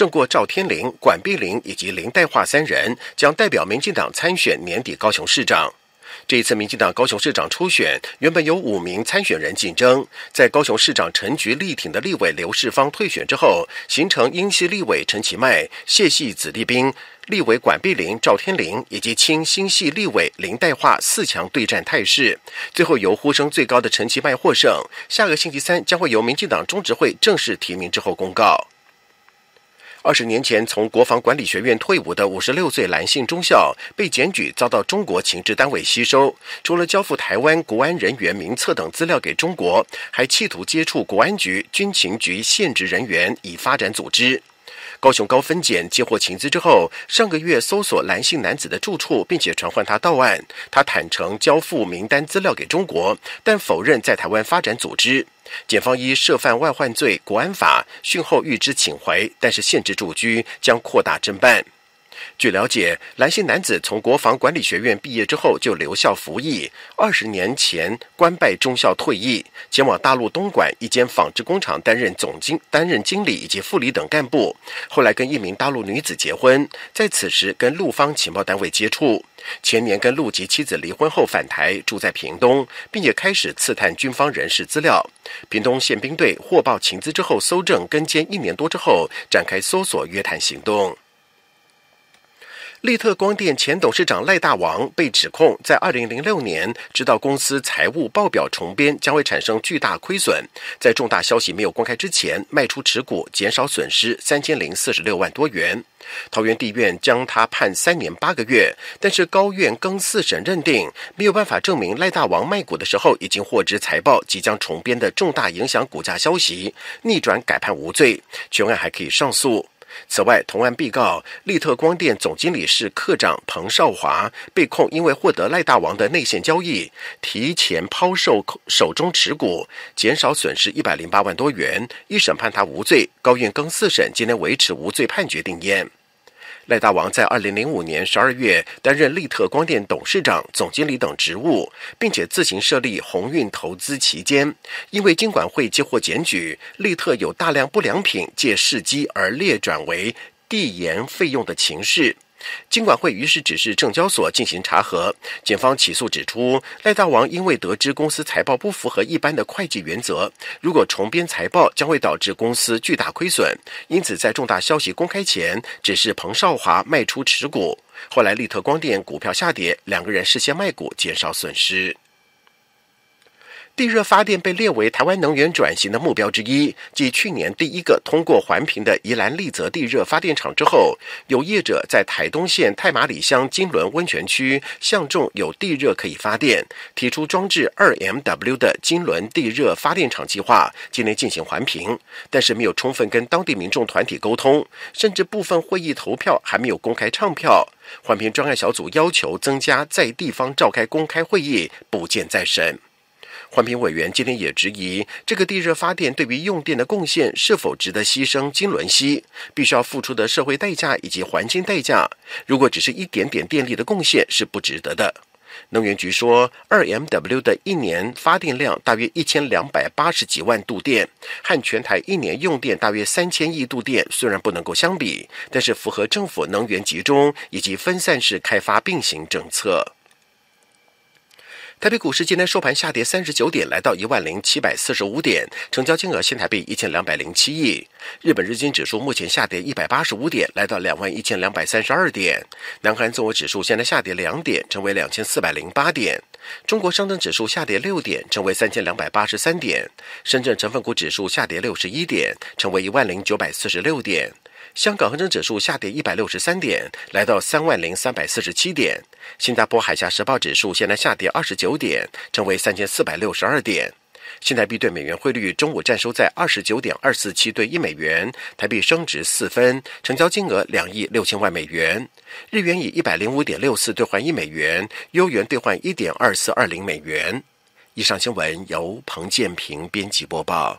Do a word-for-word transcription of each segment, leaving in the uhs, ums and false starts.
胜过赵天麟、管碧玲以及林黛华三人，将代表民进党参选年底高雄市长。这一次民进党高雄市长初选，原本有五名参选人竞争，在高雄市长陈菊力挺的立委刘世芳退选之后，形成英系立委陈其迈、谢系子弟兵、立委管碧玲、赵天麟以及亲新系立委林黛华四强对战态势。最后由呼声最高的陈其迈获胜，下个星期三将会由民进党中执会正式提名之后公告。二十年前从国防管理学院退伍的五十六岁蓝姓中校被检举遭到中国情治单位吸收，除了交付台湾国安人员名册等资料给中国，还企图接触国安局、军情局现职人员以发展组织。高雄高分检接获情资之后，上个月搜索蓝姓男子的住处，并且传唤他到案。他坦诚交付名单资料给中国，但否认在台湾发展组织。检方依涉犯外患罪国安法讯后预知请回，但是限制住居，将扩大侦办。据了解，蓝姓男子从国防管理学院毕业之后就留校服役，二十年前官拜中校退役，前往大陆东莞一间纺织工厂担任总经担任经理以及副理等干部。后来跟一名大陆女子结婚，在此时跟陆方情报单位接触。前年跟陆籍妻子离婚后返台，住在屏东，并且开始刺探军方人事资料。屏东宪兵队获报情资之后，搜证跟监一年多之后，展开搜索约谈行动。力特光电前董事长赖大王被指控在二零零六年知道公司财务报表重编将会产生巨大亏损，在重大消息没有公开之前卖出持股，减少损失三千零四十六万多元。桃园地院将他判三年八个月，但是高院更四审认定没有办法证明赖大王卖股的时候已经获知财报即将重编的重大影响股价消息，逆转改判无罪，全案还可以上诉。此外，同案被告力特光电总经理室科长彭少华被控因为获得赖大王的内线交易，提前抛售手中持股，减少损失一百零八万多元，一审判他无罪，高院更四审今天维持无罪判决定谳。赖大王在二零零五年十二月担任力特光电董事长、总经理等职务，并且自行设立鸿运投资期间，因为金管会接获检举，力特有大量不良品借事机而列转为递延费用的情事。金管会于是指示证交所进行查核。检方起诉指出，赖大王因为得知公司财报不符合一般的会计原则，如果重编财报将会导致公司巨大亏损，因此在重大消息公开前指示彭少华卖出持股。后来力特光电股票下跌，两个人事先卖股减少损失。地热发电被列为台湾能源转型的目标之一，继去年第一个通过环评的宜兰丽泽地热发电厂之后，有业者在台东县太麻里乡金轮温泉区相中有地热可以发电，提出装置 二 M W 的金轮地热发电厂计划，今年进行环评，但是没有充分跟当地民众团体沟通，甚至部分会议投票还没有公开唱票。环评专案小组要求增加在地方召开公开会议，补件再审。环评委员今天也质疑，这个地热发电对于用电的贡献是否值得牺牲金轮溪必须要付出的社会代价以及环境代价，如果只是一点点电力的贡献是不值得的。能源局说 二 M W 的一年发电量大约一千两百八十几万度电，和全台一年用电大约三千亿度电虽然不能够相比，但是符合政府能源集中以及分散式开发并行政策。台北股市今天收盘下跌三十九点，来到一万零七百四十五点，成交金额新台币一千两百零七亿。日本日经指数目前下跌一百八十五点，来到两万一千两百三十二点。南韩综合指数现在下跌两点，成为两千四百零八点。中国上证指数下跌六点，成为三千两百八十三点。深圳成分股指数下跌六十一点，成为一万零九百四十六点。香港恒生指数下跌一百六十三点，来到三万零三百四十七点。新加坡海峡时报指数现在下跌二十九点，成为三千四百六十二点。新台币对美元汇率中午站收在二十九点二四七对一美元，台币升值四分，成交金额两亿六千万美元。日元以一百零五点六四兑换一美元，欧元兑换一点二四二零美元。以上新闻由彭建平编辑播报。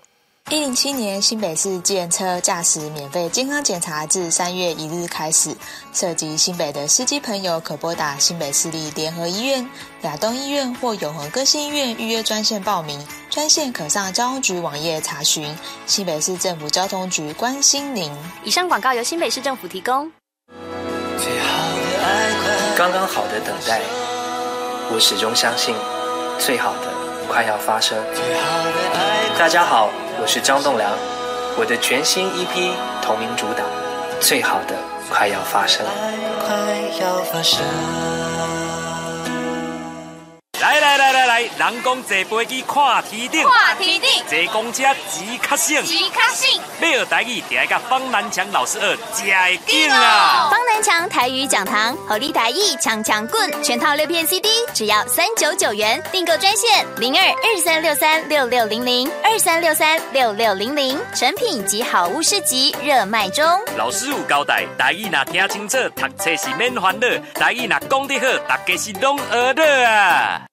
一零七年新北市计程车驾驶免费健康检查自三月一日开始，涉及新北的司机朋友可拨打新北市立联合医院、亚东医院或永和更新医院预约专线报名，专线可上交通局网页查询。新北市政府交通局关心您。 以上广告由新北市政府提供。 刚刚好的等待，我始终相信，最好的快要发生。大家好，我是张栋梁，我的全新 E P 同名主打《最好的快要发生》。快要发生。 来来来来来，人讲坐飞机看天顶， 看天顶， 坐公车钱较省， 钱较省。 要学台语，就要甲方南强老师学，才会紧啊！ 方南强台语讲堂，合力台语强强棍，全套六片 C D， 只要三九九元。订购专线零二二三六三六六零零二三六三六六零零，成品及好物市集热卖中。 老师有交代，台语若听清楚，读册是免烦恼；台语若讲得好，大家是拢学得啊！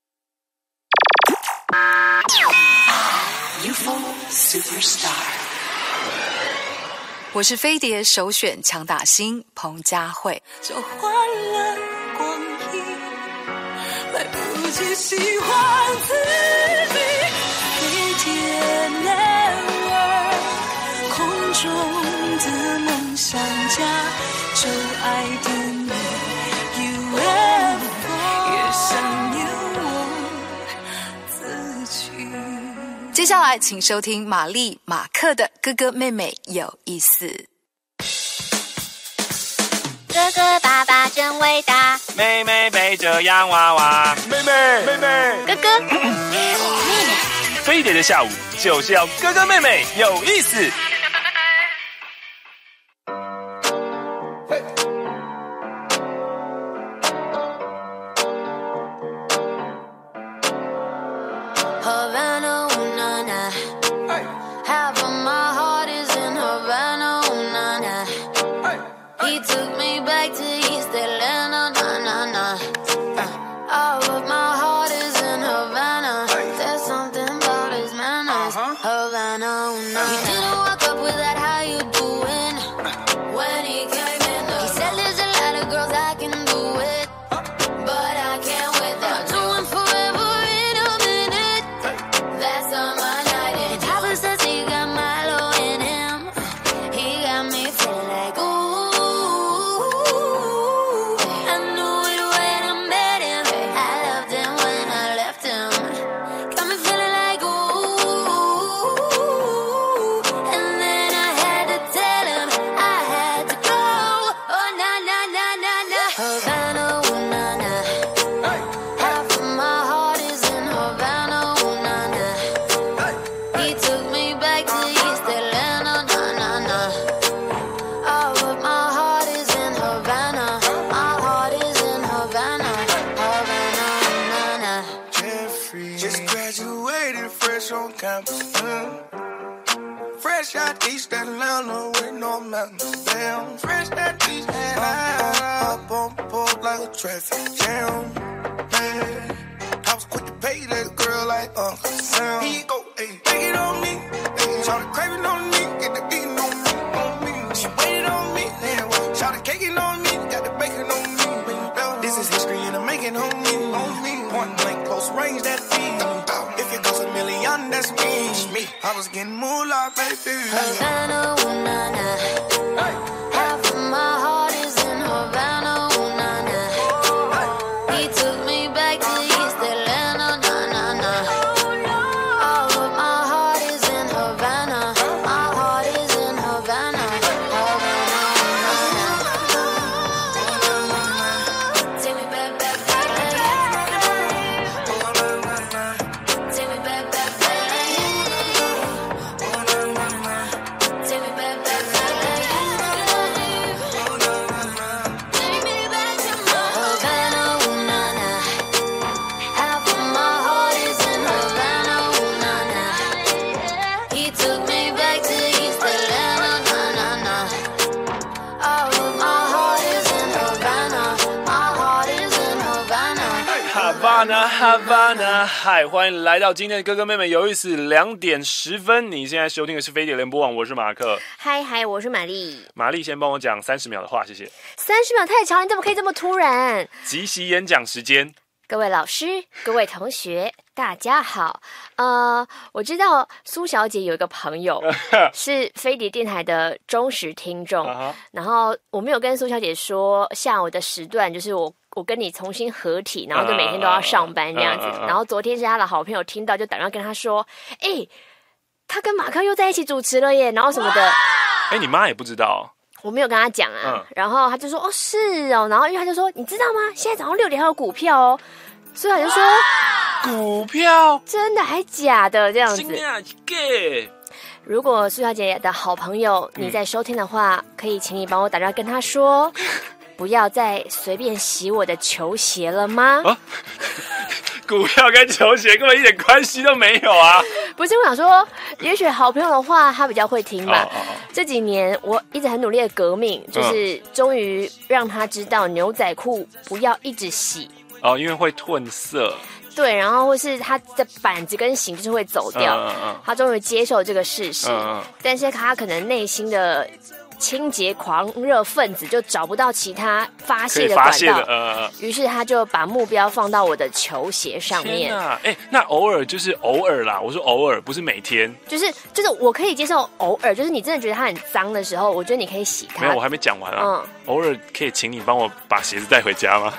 我是飞碟首选强打星彭佳慧。 就换了光阴，来不及喜欢自己。飞碟 Network， 空中的梦想家，就爱点你 U F O， 也想念我自己。 接下来请收听玛丽马克的哥哥妹妹有意思。 哥哥爸爸真伟大， 妹妹背着洋娃娃，妹妹妹妹， 哥哥妹妹。飞碟的下午就是要哥哥妹妹有意思。 Fresh out East Atlanta with no mountains down. Fresh out East Atlanta, up on board like a traffic jam. Man, I was quick to pay that girl like Uncle Sam. He go, hey, take it on me. Hey, shout the craving on me, get the beating on me, on me. She waited on me, then shout the caking on me, got the bacon on me. This is history and I'm making on me, on me. Point blank, close range, that feed. If it goes a million, that's me. me. I was getting moolah, baby. Havana, ooh, nah, nah. Hey. Half of my heart is in Havana, ooh, nah, nah. He took me back to East Atlanta, nah, nah, nah. All of my heart is in Havana. My heart is in Havana. Havana, ooh, nah, nah. Take me back, back, back, back. Take me back, back, back. Take me back, back, back, back. 哈巴那，嗨，欢迎来到今天的哥哥妹妹有意思两点十分。你现在收听的是飞碟联播网，我是马克。 嗨嗨，我是玛丽。 玛丽先帮我讲三十秒的话，谢谢。 三十秒太长，你怎么可以这么突然？ 即席演讲时间。 各位老师，各位同学，大家好。呃，我知道苏小姐有一个朋友是飞碟电台的忠实听众， uh-huh. 然后我没有跟苏小姐说下午的时段，就是我我跟你重新合体，然后就每天都要上班这样子。Uh-huh. 然后昨天是他的好朋友听到，就打电话跟他说：“哎、欸，他跟马克又在一起主持了耶，然后什么的。” 哎，你妈也不知道。 我没有跟他讲啊、嗯，然后他就说哦是哦，然后因为他就说你知道吗？现在早上六点还有股票哦，所以他就说股票真的还假的这样子。如果苏小姐的好朋友你在收听的话，嗯、可以请你帮我打电话跟他说，不要再随便洗我的球鞋了吗？啊股票跟球鞋根本一点关系都没有啊！ 不是，我想说，也许好朋友的话他比较会听吧。 Oh, oh, oh. 这几年我一直很努力的革命，就是终于让他知道牛仔裤不要一直洗哦， oh, 因为会褪色。 对，然后或是他的板子跟型就是会走掉。嗯嗯嗯他终于接受这个事实，嗯嗯但是他可能内心的清洁狂热分子就找不到其他发泄的管道，呃、于是他就把目标放到我的球鞋上面。 天哪，哎，那偶尔就是偶尔啦，我说偶尔，不是每天。 就是就是我可以接受偶尔，就是你真的觉得它很脏的时候，我觉得你可以洗它。 没有，我还没讲完啊。嗯，偶尔可以请你帮我把鞋子带回家吗？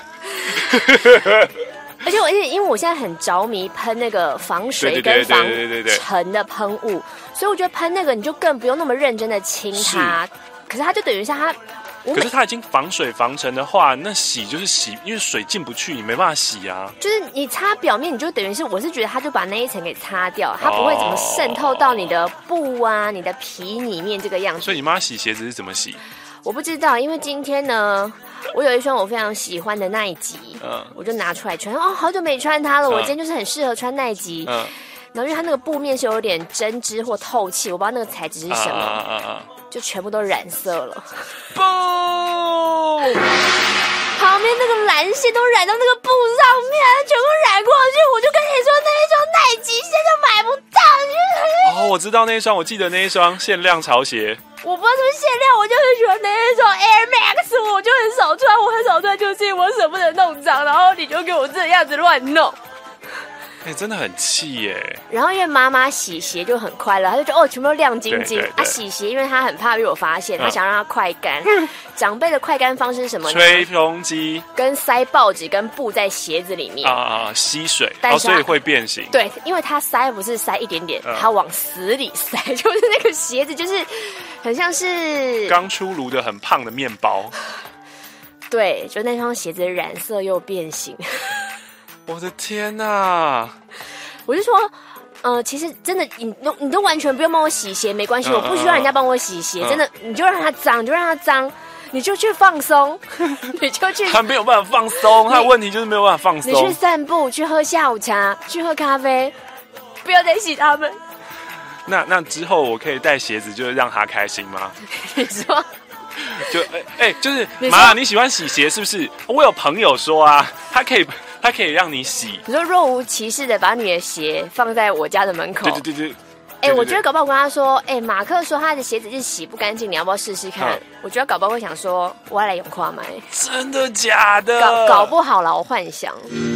而且我因为我现在很着迷喷那个防水跟防尘的喷雾，所以我觉得喷那个你就更不用那么认真的清它。可是它就等于是它， 可是它已经防水防尘的话，那洗就是洗，因为水进不去，你没办法洗啊。 就是你擦表面，你就等于是我是觉得它就把那一层给擦掉，它不会怎么渗透到你的布啊、你的皮里面这个样子。 所以你妈洗鞋子是怎么洗？ 我不知道，因为今天呢，我有一双我非常喜欢的耐吉，嗯，我就拿出来穿。哦，好久没穿它了，嗯、我今天就是很适合穿耐吉。嗯，然后因为它那个布面是有点针织或透气，我不知道那个材质是什么，啊啊啊啊就全部都染色了。不，旁边那个蓝线都染到那个布上面，全部染过去。我就跟你说，那一双耐吉现在买不到。 哦，我知道那一双，我记得那一双限量潮鞋。 我不知道是不是限量，我就很喜欢那一双 Air Max， 我就很少穿，我很少穿，就是因为我舍不得弄脏，然后你就给我这样子乱弄。 哎、欸，真的很气耶！ 然后因为妈妈洗鞋就很快乐，她就觉得哦，全部都亮晶晶。啊，洗鞋因为她很怕被我发现，她、嗯、想让它快干。长辈的快干方式是什么呢？ 吹风机跟塞报纸跟布在鞋子里面啊啊，吸水，哦，所以会变形。 对，因为它塞不是塞一点点，它、嗯、往死里塞，就是那个鞋子就是很像是刚出炉的很胖的面包。 对，就那双鞋子染色又变形。 我的天哪！ 我就说，呃，其实真的，你都你都完全不用帮我洗鞋，没关系，嗯、我不需要人家帮我洗鞋，嗯、真的，你就让它脏，你就让它脏，你就去放松，你就去。 他没有办法放松，他的问题就是没有办法放松。 你去散步，去喝下午茶，去喝咖啡，不要再洗他们。 那那之后，我可以带鞋子，就是让他开心吗？ 你说。 就哎哎、欸欸，就是妈，你喜欢洗鞋是不是？我有朋友说啊，他可以，他可以让你洗。 你说若无其事的把你的鞋放在我家的门口， 对对对对。 哎、欸，我觉得搞不好跟他说，哎、欸，马克说他的鞋子是洗不干净，你要不要试试看？嗯、我觉得搞不好会想说，我要来用跨买。 真的假的？ 搞搞不好啦，我幻想。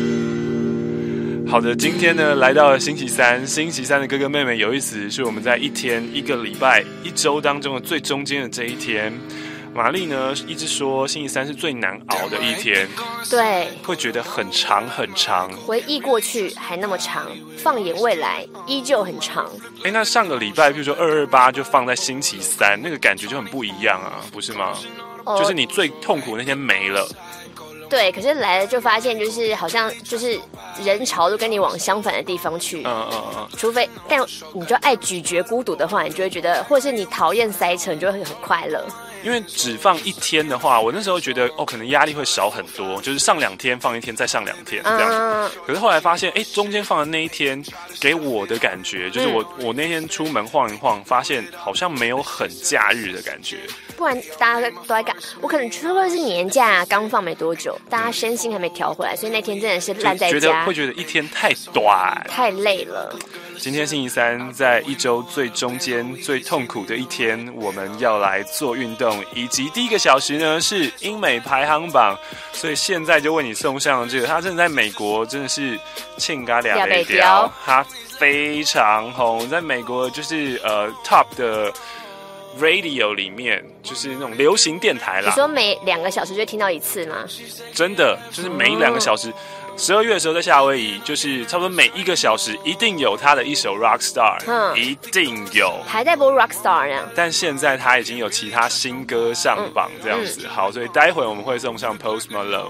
好的，今天呢来到了星期三，星期三的哥哥妹妹有意思，是我们在一天、一个礼拜、一周当中的最中间的这一天。玛丽呢一直说星期三是最难熬的一天， 对， 会觉得很长很长， 回忆过去还那么长，放眼未来依旧很长。 哎、欸，那上个礼拜，比如说二二八就放在星期三，那个感觉就很不一样啊，不是吗？哦、就是你最痛苦的那天没了。 对，可是来了就发现，就是好像就是人潮都跟你往相反的地方去。嗯嗯嗯。除非，但你就爱咀嚼孤独的话，你就会觉得，或者是你讨厌塞车，你就会很快乐。 因为只放一天的话，我那时候觉得哦，可能压力会少很多，就是上两天放一天，再上两天这样。嗯、可是后来发现，哎，中间放的那一天给我的感觉，就是我、嗯、我那天出门晃一晃，发现好像没有很假日的感觉。 不然大家都在干，我可能除了是年假刚放没多久，大家身心还没调回来，所以那天真的是烂在家， 觉得会觉得一天太短， 太累了。 今天星期三，在一周最中间、最痛苦的一天，我们要来做运动，以及第一个小时呢是英美排行榜，所以现在就为你送上这个，他真的在美国真的是庆嘎俩北调，他非常红，在美国就是呃 top 的 radio 里面，就是那种流行电台啦。 你说每两个小时就听到一次吗？ 真的，就是每两个小时。十二月的时候在夏威夷，就是差不多每一个小时一定有他的一首 Rockstar，、嗯、一定有， 还在播 Rockstar 呢。 但现在他已经有其他新歌上榜这样子。嗯嗯、好，所以待会我们会送上 Post Malone。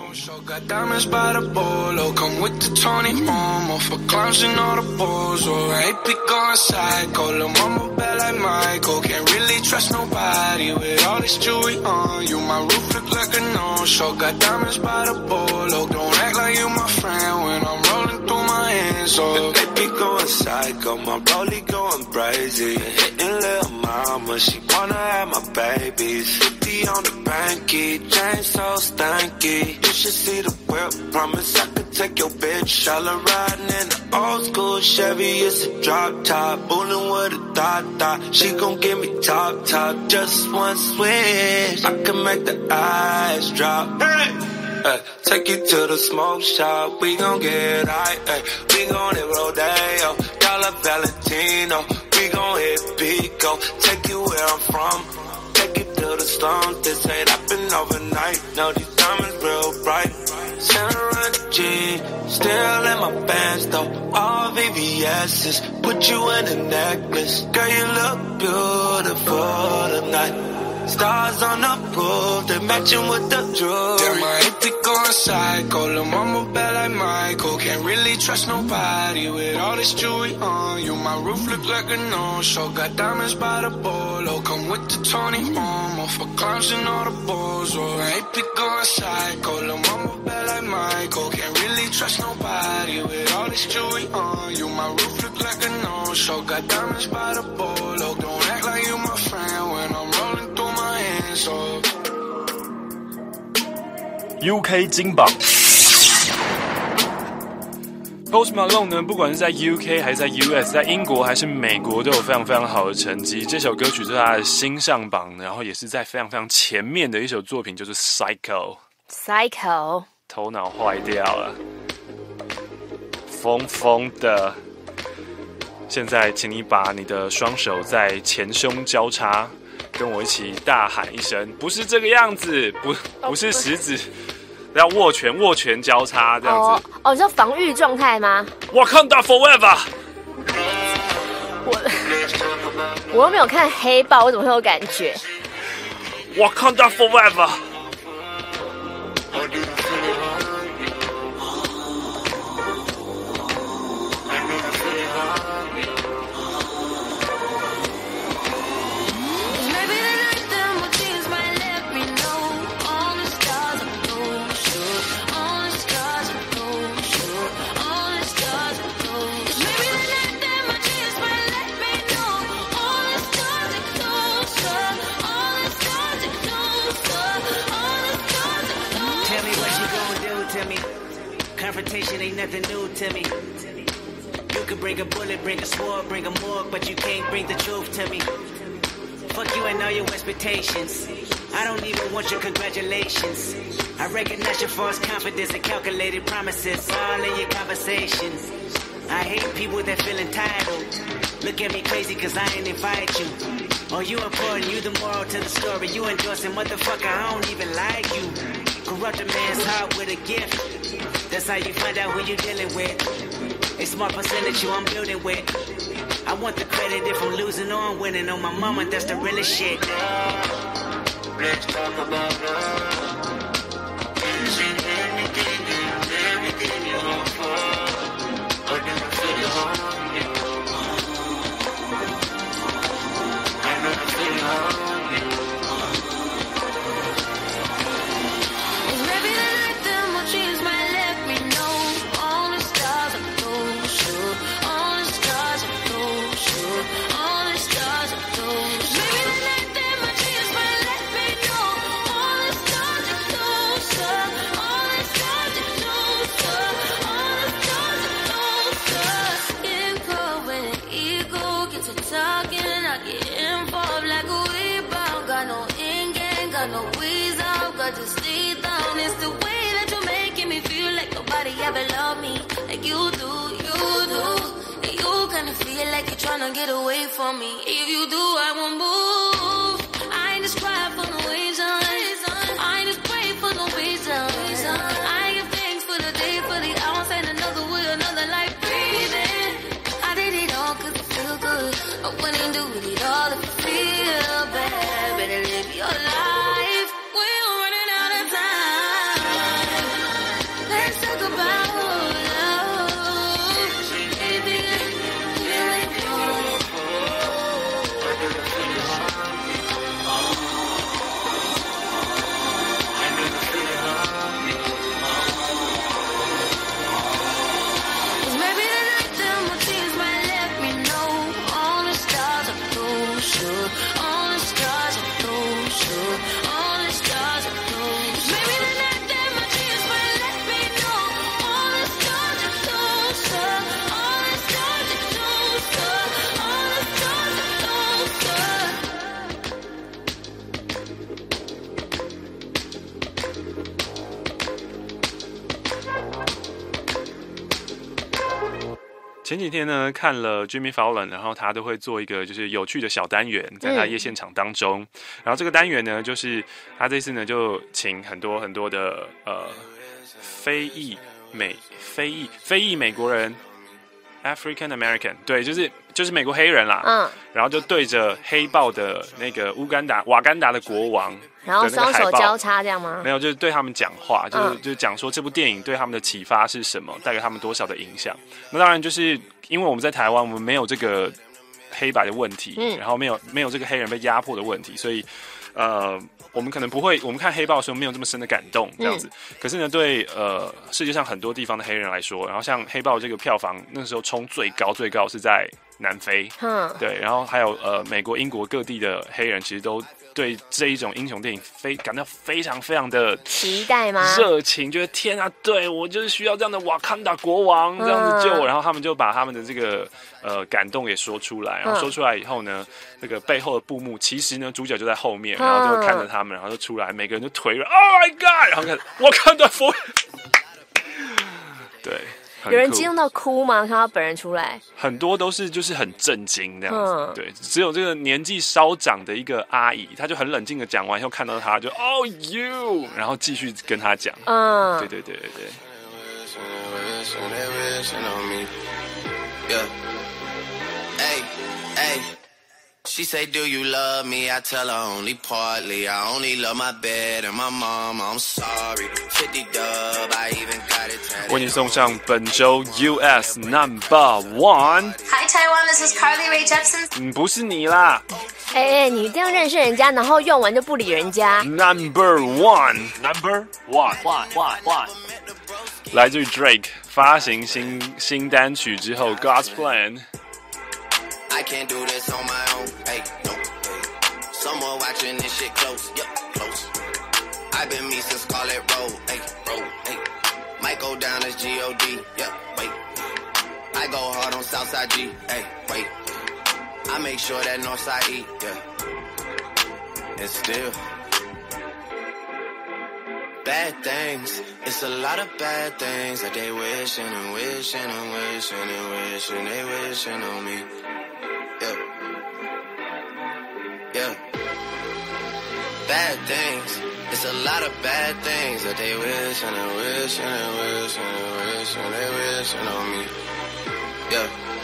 Friend, when I'm rolling through my hands, so the baby going psycho, my rollie going crazy. Hitting little mama, she wanna have my babies. fifty on the banky, chain so stanky. You should see the whip, promise I could take your bitch. All her riding in the old school Chevy, it's a drop top, bullin' with a thought thought. She gon' give me top top, just one switch, I can make the eyes drop. Hey! Uh, take you to the smoke shop, we gon' get high, ay. We gon' hit Rodeo, Dollar Valentino. We gon' hit Pico, take you where I'm from. Take you to the slums, this ain't happen overnight. No, these diamonds real bright. Santa Run G, still in my bands though, all V V S's. Put you in a necklace, girl you look beautiful tonight. Stars on the roof, they matching with the jewelry. Damn, my hip be going psycho. Lil' mama bad like Michael. Can't really trust nobody with all this jewelry on you. My roof look like a no-show. Got diamonds by the bolo. Come with the Tony Momo for clowns and all the balls. Oh, my hip be going psycho. Lil' mama bad like Michael. Can't really trust nobody with all this jewelry on you. My roof look like a no-show. Got diamonds by the bolo. Don't act like you my friend when I'm rolling through my hands, oh. U K 金榜 Post Malone 呢，不管是在 U K 还是在 U S， 在英国还是美国都有非常非常好的成绩。这首歌曲是他的新上榜，然后也是在非常非常前面的一首作品，就是 Psycho。Psycho， 头脑坏掉了，疯疯的。现在，请你把你的双手在前胸交叉。跟我一起大喊一声，不是这个样子，不不是食指，要握拳，握拳交叉这样子。 哦，哦，你说防御状态吗？ Wakanda forever。 我我又没有看黑豹，我怎么会有感觉 ？Wakanda forever。 Confrontation ain't nothing new to me. You can bring a bullet, bring a sword, bring a morgue, but you can't bring the truth to me. Fuck you and all your expectations. I don't even want your congratulations. I recognize your false confidence and calculated promises all in your conversation. I hate people that feel entitled. Look at me crazy cause I ain't invite you. Oh, you important, you the moral to the story. You endorsing, motherfucker, I don't even like you. Corrupt a man's heart with a gift. That's how you find out who you dealing with. A smart percentage you I'm building with. I want the credit if I'm losing or I'm winning. On my mama, that's the realest shit. Let's talk about love. Is it anything, everything you hope for? Or do you feel your heart? I know you feel your heart. hard to stay down. It's the way that you're making me feel like nobody ever loved me like you do, you do. And you kinda feel like you're trying to get away from me. If you do, I won't move. I ain't just cry for no reason. I ain't just pray for no reason. I give thanks for the day, for the ounce, and another way, another life breathing. I did it all cause it feel good. I wouldn't do it all if you feel bad. Better live your life. We're running out of time. Let's talk about love. Anything you ain't gonna Cause maybe the night that my tears might let me know all the stars are closer, all the stars are closer, all the stars are closer. Maybe the night that my tears might let me know all the stars are closer, all the stars are closer, all the stars are closer. 前几天呢，看了 Jimmy Fallon， 然后他都会做一个就是有趣的小单元，在他夜现场当中。嗯、然后这个单元呢，就是他这次呢就请很多很多的呃非裔美非裔非裔美国人 African American， 对，就是就是美国黑人啦。嗯。然后就对着黑豹的那个乌干达瓦干达的国王。 然后双手交叉这样吗？ 没有，就是对他们讲话，就是、嗯、就是讲说这部电影对他们的启发是什么，带给他们多少的影响。那当然就是因为我们在台湾，我们没有这个黑白的问题，嗯、然后没有没有这个黑人被压迫的问题，所以呃，我们可能不会，我们看黑豹的时候没有这么深的感动这样子。嗯、可是呢，对呃世界上很多地方的黑人来说，然后像黑豹这个票房那时候冲最高最高是在南非，嗯，对，然后还有呃美国、英国各地的黑人其实都对这一种英雄电影非感到非常非常的期待吗？ 热情，觉得天啊，对我就是需要这样的瓦坎达国王这样子救我，嗯、然后他们就把他们的这个呃感动给说出来，然后说出来以后呢，这个背后的布幕其实呢主角就在后面，然后就会看着他们，然后就出来，每个人就腿软 ，Oh my God， 然后看瓦坎达佛，对。 有人激动到哭吗？看到本人出来， 很多都是就是很震惊这样子。嗯、对，只有这个年纪稍长的一个阿姨，她就很冷静的讲完以后，看到他就 Oh you， 然后继续跟他讲。嗯，对对对对对。 She say, do you love me? I tell her only partly. I only love my bed and my mom. I'm sorry. fifty dub, I even got it tatted. 为你送上本周 U S Number One. Hi Taiwan, this is Carly Rae Jepsen. 嗯，不是你啦。 哎哎，你这样认识人家，然后用完就不理人家。 Number One, Number One, One, One, One. 来自于 Drake 发行新新单曲之后 ，God's Plan。I can't do this on my own, hey, no, hey. Someone watching this shit close, yup, close. I've been me since Scarlet Road, hey, road, hey. Might go down as G O D, yeah, wait. I go hard on Southside G, hey, wait. I make sure that Northside E, yeah. And still, bad things, it's a lot of bad things that they wishing and wishing and wishing and wishing they wishing on me.Yeah. Yeah. Bad things. It's a lot of bad things that they wish and they wish and they wish and they wish and they wishing on me. Yeah.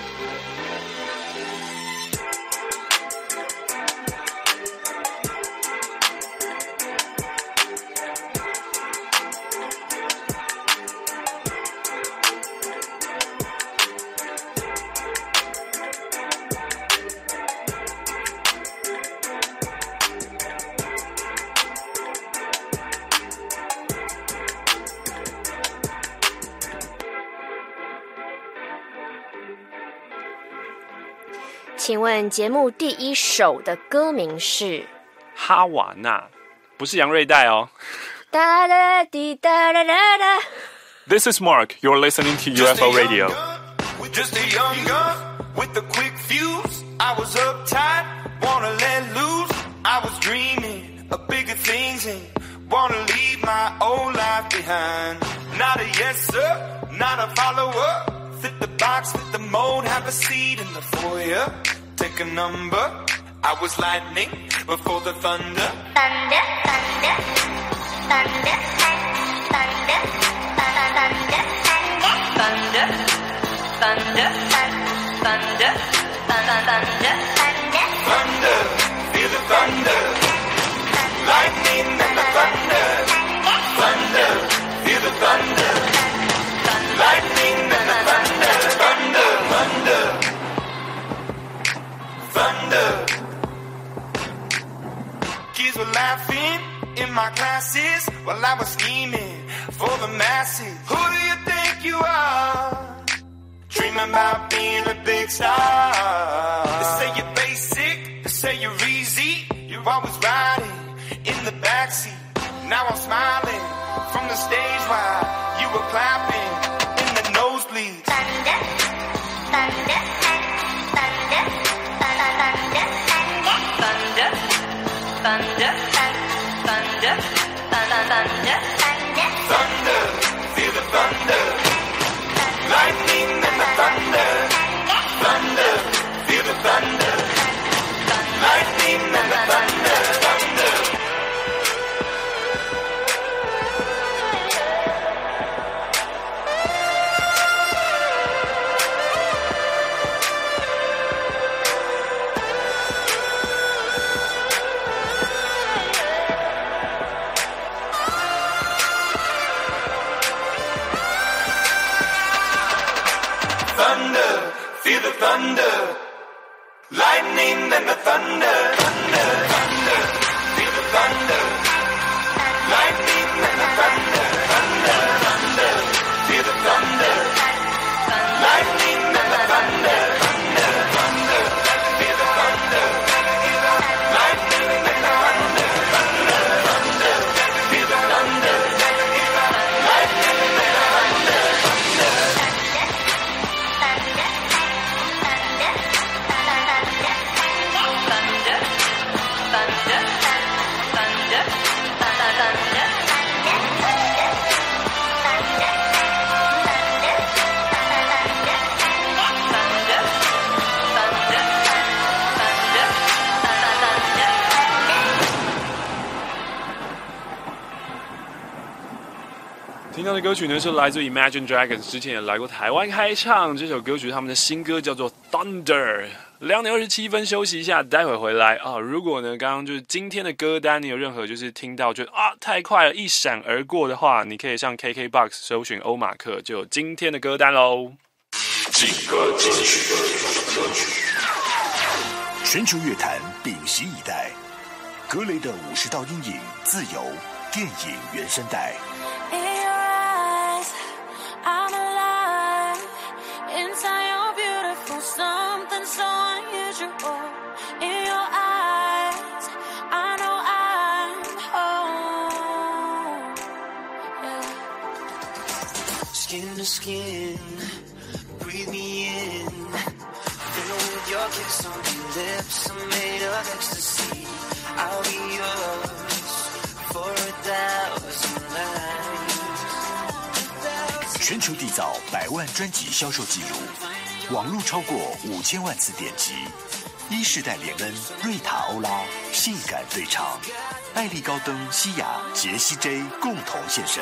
请问节目第一首的歌名是哈瓦那，不是杨瑞代哦。 哒哒滴哒哒哒哒。 This is Mark. You're listening to U F O Radio. Just a young gun with a quick fuse. I was uptight, wanna let loose. I was dreaming of bigger things and wanna leave my old life behind. Not a yes sir, not a follower. Fit the box, fit the mold, have a seat in the foyer. Take a number. I was lightning before the thunder. Thunder, thunder, thunder, thunder, thunder, thunder, thunder, thunder, thunder, thunder, thunder, feel the thunder. Lightning and the thunder. Thunder, feel the thunder. Lightning and the thunder. Thunder, thunder, thunder. Kids were laughing in my classes while I was scheming for the masses. Who do you think you are? Dreaming about being a big star. They say you're basic, they say you're easy. You're always riding in the backseat. Now I'm smiling from the stage while you were clapping in the nosebleeds. Thunder, thunder, thunder, thunder, thunder, thunder, thunder, thunder, thunder, thunder, feel the thunder. Lightning and the thunder. Thunder, feel the thunder. Lightning and the thunder. Thunder. Thunder, feel the thunder. Lightning and the thunder. Thunder, thunder, feel the thunder. Lightning and the thunder. Thunder, thunder, feel the thunder. Lightning and the thunder. Thunder, thunder, feel the thunder. Lightning and the thunder. Thunder, thunder, feel the thunder. Lightning and the thunder. Thunder。听到的歌曲呢是来自 Imagine Dragons， 之前也来过台湾开唱。这首歌曲他们的新歌叫做 Thunder。两点二十七分休息一下，待会回来啊。如果呢刚刚就是今天的歌单，你有任何就是听到觉得啊太快了，一闪而过的话，你可以上 K K B O X 搜寻欧马克，就有今天的歌单喽。 劲歌金曲，全球乐坛屏息以待，格雷的五十道阴影，自由电影原声带。 I'm alive inside your beautiful something so unusual in your eyes. I know I'm home. Yeah. Skin to skin, breathe me in. Fill with your kiss on your lips, I'm made of ecstasy. I'll be yours for a thousand lives. 全球缔造百万专辑销售记录，网络超过五千万次点击。一世代连恩、瑞塔欧拉性感对唱，艾丽高登、西雅、杰西 J 共同现身。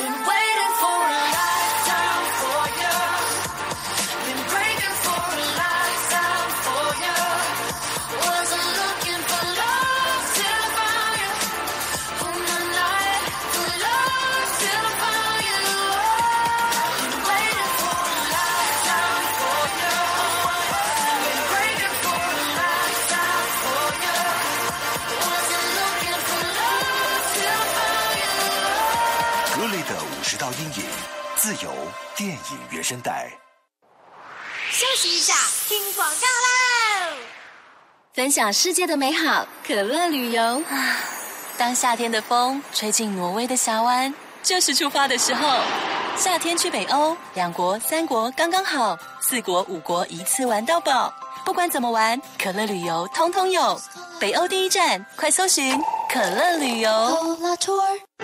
十道阴影，自由电影原声带。 休息一下，听广告喽！分享世界的美好，可乐旅游。 当夏天的风吹进挪威的峡湾，就是出发的时候。夏天去北欧，两国、三国刚刚好，四国、五国一次玩到饱。不管怎么玩，可乐旅游通通有。北欧第一站，快搜寻可乐旅游。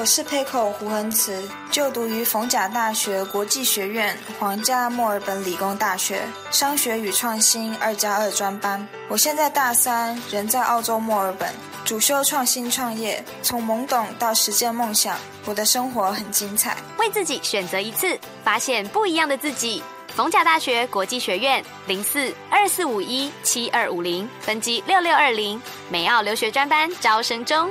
我是配口胡恒慈，就读于逢甲大学国际学院、皇家墨尔本理工大学商学与创新二加二专班。我现在大三，人在澳洲墨尔本，主修创新创业，从懵懂到实践梦想，我的生活很精彩。 为自己选择一次，发现不一样的自己。逢甲大学国际学院零四二四五一七二五零分机六六二零美澳留学专班招生中。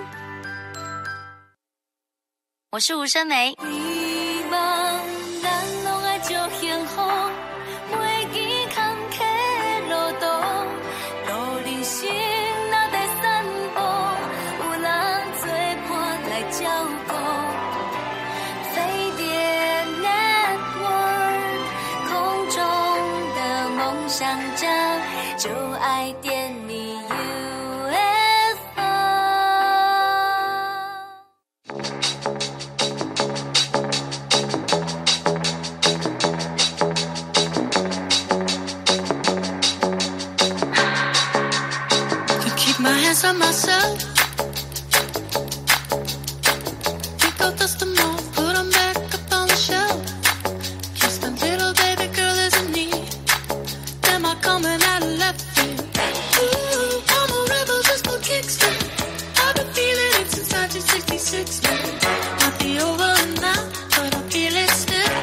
我是吴声梅。 希望咱拢爱足幸福，袂见坎坷路途，路人生若在散步，有人做伴来照顾。飞碟 Network 空中的梦想家，就爱点你 U F O。 My hands on myself. Pick up dust them all, put them back up on the shelf. Just a little baby girl is in need. Am I coming out of left field? Ooh, I'm a rebel just for kicks now. I've been feeling it since nineteen sixty-six now. Might be over now, but I feel it still.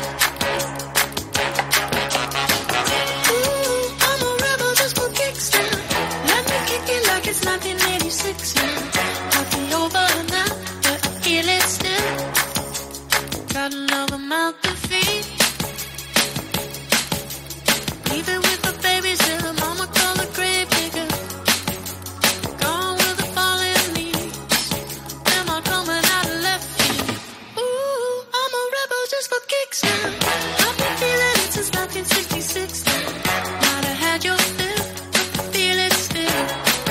Ooh, I'm a rebel just for kicks now. Let me kick it like it's nineteen eighty-six now. I'll be over now, but I feel it still. Got another mouth to feed. Leaving with the babies till the mama call the grave digger. Gone with the falling leaves. Am I coming out of left field? Ooh, I'm a rebel just for kicks now. I've been feeling it since nineteen sixty-six now. Might have had your fill, but I feel it still.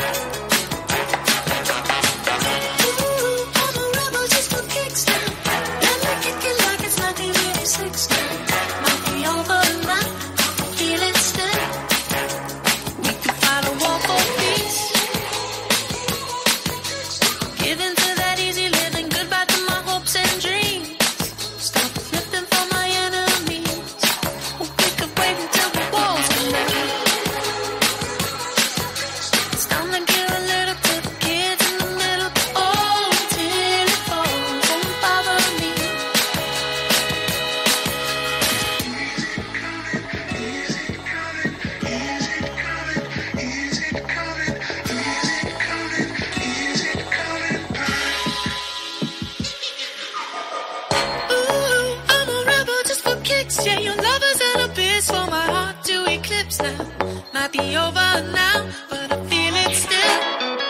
Yeah, your love is an abyss for my heart to eclipse now. Might be over now, but I feel it still.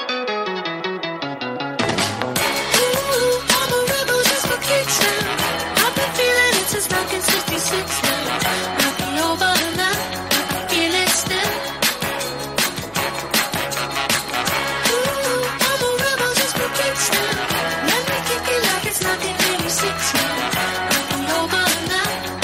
Ooh, I'm a rebel just for kicks now. I've been feeling it since nineteen sixty-six now. Might be over now, but I feel it still. Ooh, I'm a rebel just for kicks now. Let me kick it like it's nineteen eighty-six now. Might be over now.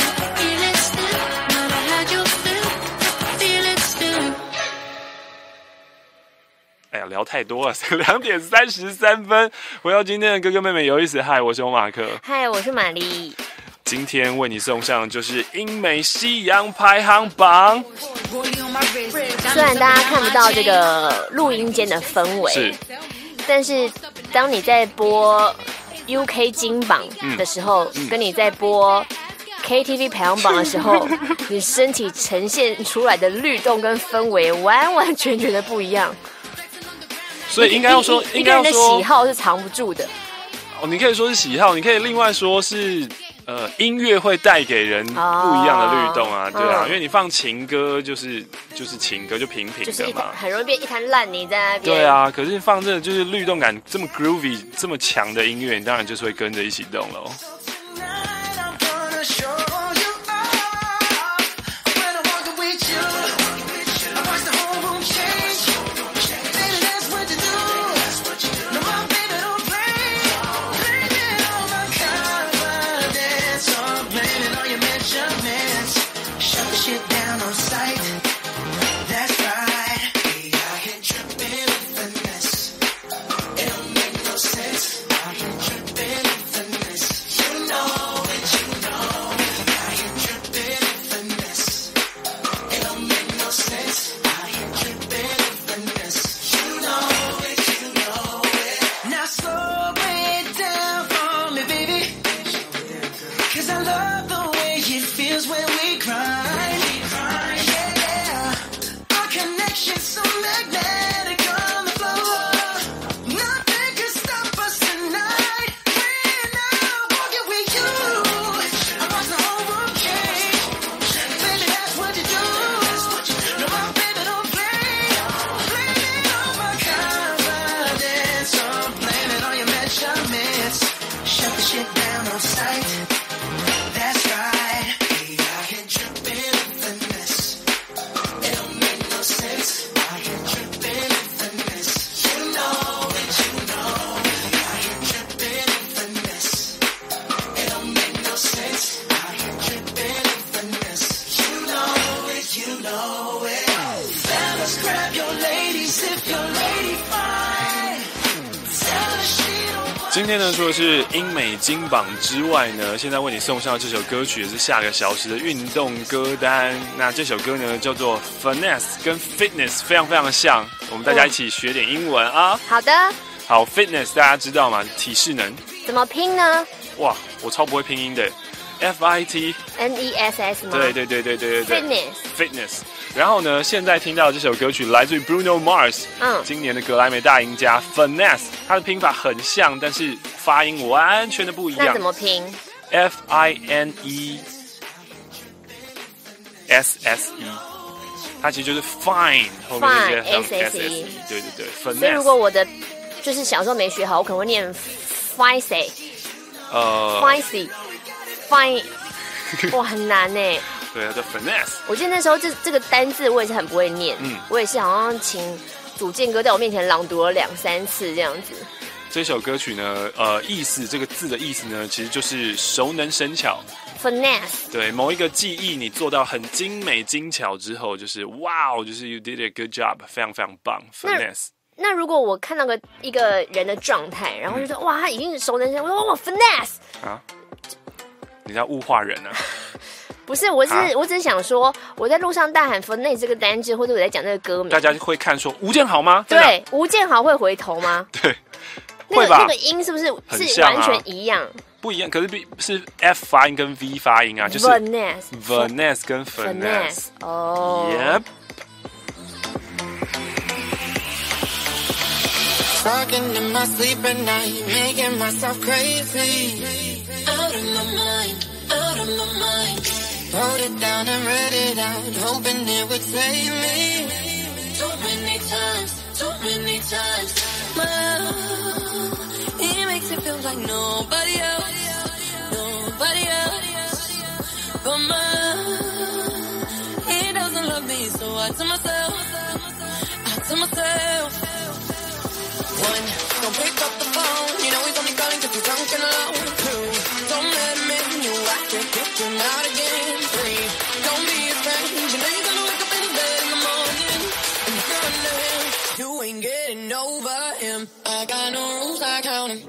哎呀，聊太多了，两点三十三分。回到今天的哥哥妹妹有意思，嗨，我是欧马克， 嗨，我是玛丽。 今天为你送上的就是英美西洋排行榜。 虽然大家看不到这个录音间的氛围，是，但是当你在播 U K 金榜的时候，嗯嗯、跟你在播 K T V 排行榜的时候，你身体呈现出来的律动跟氛围完完全全的不一样。 所以应该要说， 一个人的喜好是藏不住的。 哦，你可以说是喜好，你可以另外说是呃音乐会带给人不一样的律动啊，哦、对啊，嗯、因为你放情歌就是就是情歌就平平的嘛， 很容易变一滩烂泥在那边。 对啊，可是放这个就是律动感这么 groovy 这么强的音乐，你当然就是会跟着一起动喽。 I love the way it feels when we grind. Yeah, our connection's so magnetic on the floor. Nothing can stop us tonight. When I'm walking with you, I watch the whole world change. Baby, that's what you do. No, my baby don't play. Blaming on my confidence, I'm blaming on your measurements. Shut the shit down on sight. That's right. Hey, I can trip in finesse. It don't make no sense. I can trip in finesse. You know that you know. I can trip in finesse. It don't make no sense. I can trip in finesse. You know it, you know it. Fellas, grab your ladies if your lady fine. Tell her she don't want. 今天呢，除了是英美金榜之外呢，现在为你送上这首歌曲也是下个小时的运动歌单。那这首歌呢叫做 Finesse， 跟 Fitness 非常非常的像，我们大家一起学点英文啊。 好的， 好 ，Fitness 大家知道吗？体适能。 怎么拼呢哇，我超不会拼音的 ，F I T ？N E S S 吗？ 对对对对对对对 Fitness Fitness。然后呢，现在听到这首歌曲来自于 Bruno Mars， 嗯， 今年的格莱美大赢家 Finesse， 它的拼法很像，但是发音完全的不一样。 那怎么拼 ？F I N E S S E， 它其实就是 fine 后面那些 S S E， 对对对 ，Finesse。 所以如果我的就是小时候没学好，我可能会念 Finesse， 呃 Finesse，Fine， 哇，很难呢。 对，它叫 Finesse。 我记得那时候这这个单字我也是很不会念，嗯，我也是好像请祖建哥在我面前朗读了两三次这样子。 这首歌曲呢，呃，意思这个字的意思呢，其实就是熟能生巧。 Finesse， 对，某一个技艺你做到很精美精巧之后，就是哇哦，就是 you did a good job， 非常非常棒。Finesse。 那如果我看到个一个人的状态，然后就说、嗯、哇，他已经熟能生巧，我说哇 Finesse 啊，你在物化人啊？ 不是，我是、 啊、 我只是想说，我在路上大喊 Finesse 这个单字，或者我在讲这个歌名， 大家会看说吴建豪吗？ 对，吴建豪会回头吗？ 对， 那个会吧？ 那个音是不是是啊、 完全一样？ 不一样，可是是 F 发音跟 V 发音啊，就是 Finesse Finesse 跟 Finesse 哦。 Yep。 Talking in my sleep at night, making myself crazy. Out of my mind, out of my mind. Wrote it down and read it out, hoping it would save me. Too many times, too many times. Well, it makes it feel like nobody else, nobody else. But my, he doesn't love me, so I tell myself, I tell myself. One, don't pick up the phone. You know he's only calling cause he's drunk and alone. Two, don't let him in. You have to kick him out again. Three, don't be his friend. You know you're gonna wake up in his bed in the morning. And if you're under him, you ain't getting over him. I got no rules, I count him.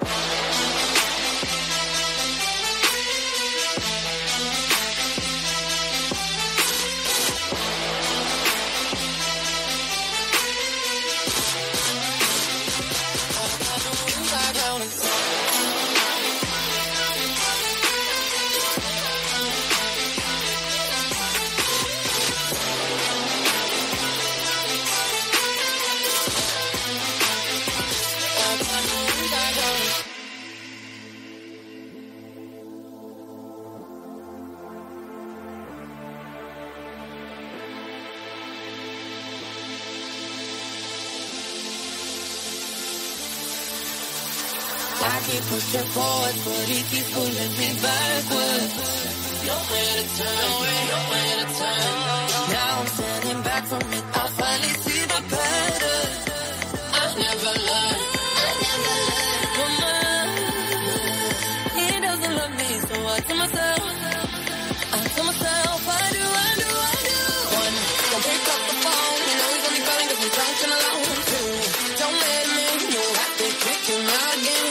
I keep pushing forward, but he keeps pulling me backwards. Nowhere to turn, nowhere, nowhere to turn. Now I'm standing back from it. I finally see the pattern. I never learned, I never learned. But man, he doesn't love me, so I tell myself, I tell myself, I do, I do, I do. One, don't pick up the phone. You know he's only calling cause he's drunk and alone. Two, don't let him in. You have to kick him out again.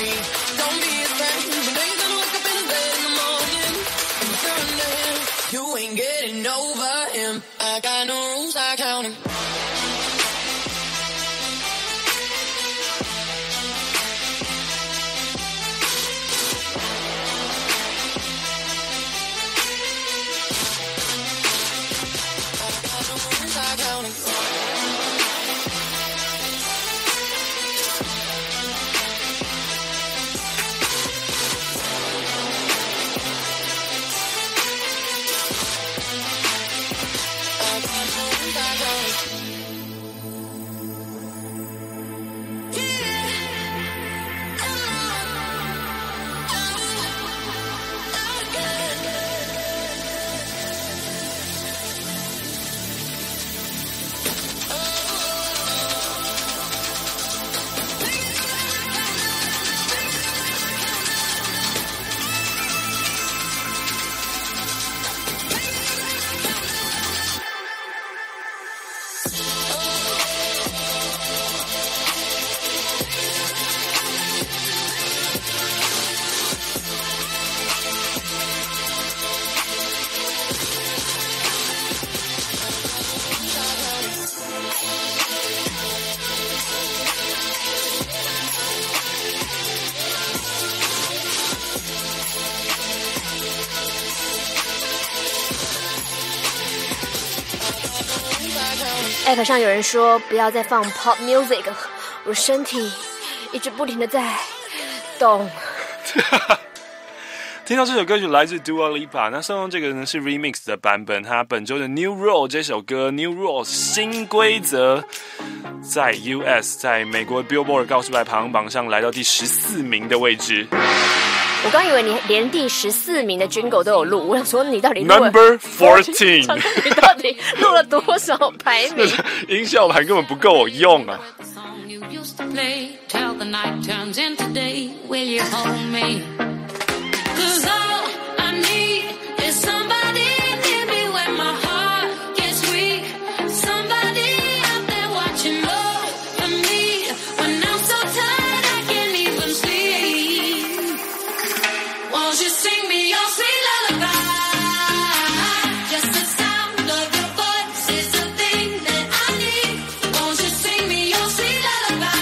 You ain't getting over him. I got no rules, I count him. App 上有人说不要再放 Pop Music， 我身体一直不停的在动。 听到这首歌曲来自 Dua Lipa， 那上这个呢是 Remix 的版本，它本周的 New Rule 这首歌 New Rules 新规则，在 U S 在美国 Billboard 告示牌排行榜上来到第十四名的位置。 我刚以为你连第十四名的 Jingle 都有录，我想说你到底录了 Number fourteen， 你到底录了多少排名？ 音效盘根本不够我用啊。 Till the night turns into day, will you hold me? 'Cause all I need is somebody near me when my heart gets weak. Somebody out there watching over me when I'm so tired I can't even sleep. Won't you sing me your sweet lullaby? Just the sound of your voice is the thing that I need. Won't you sing me your sweet lullaby?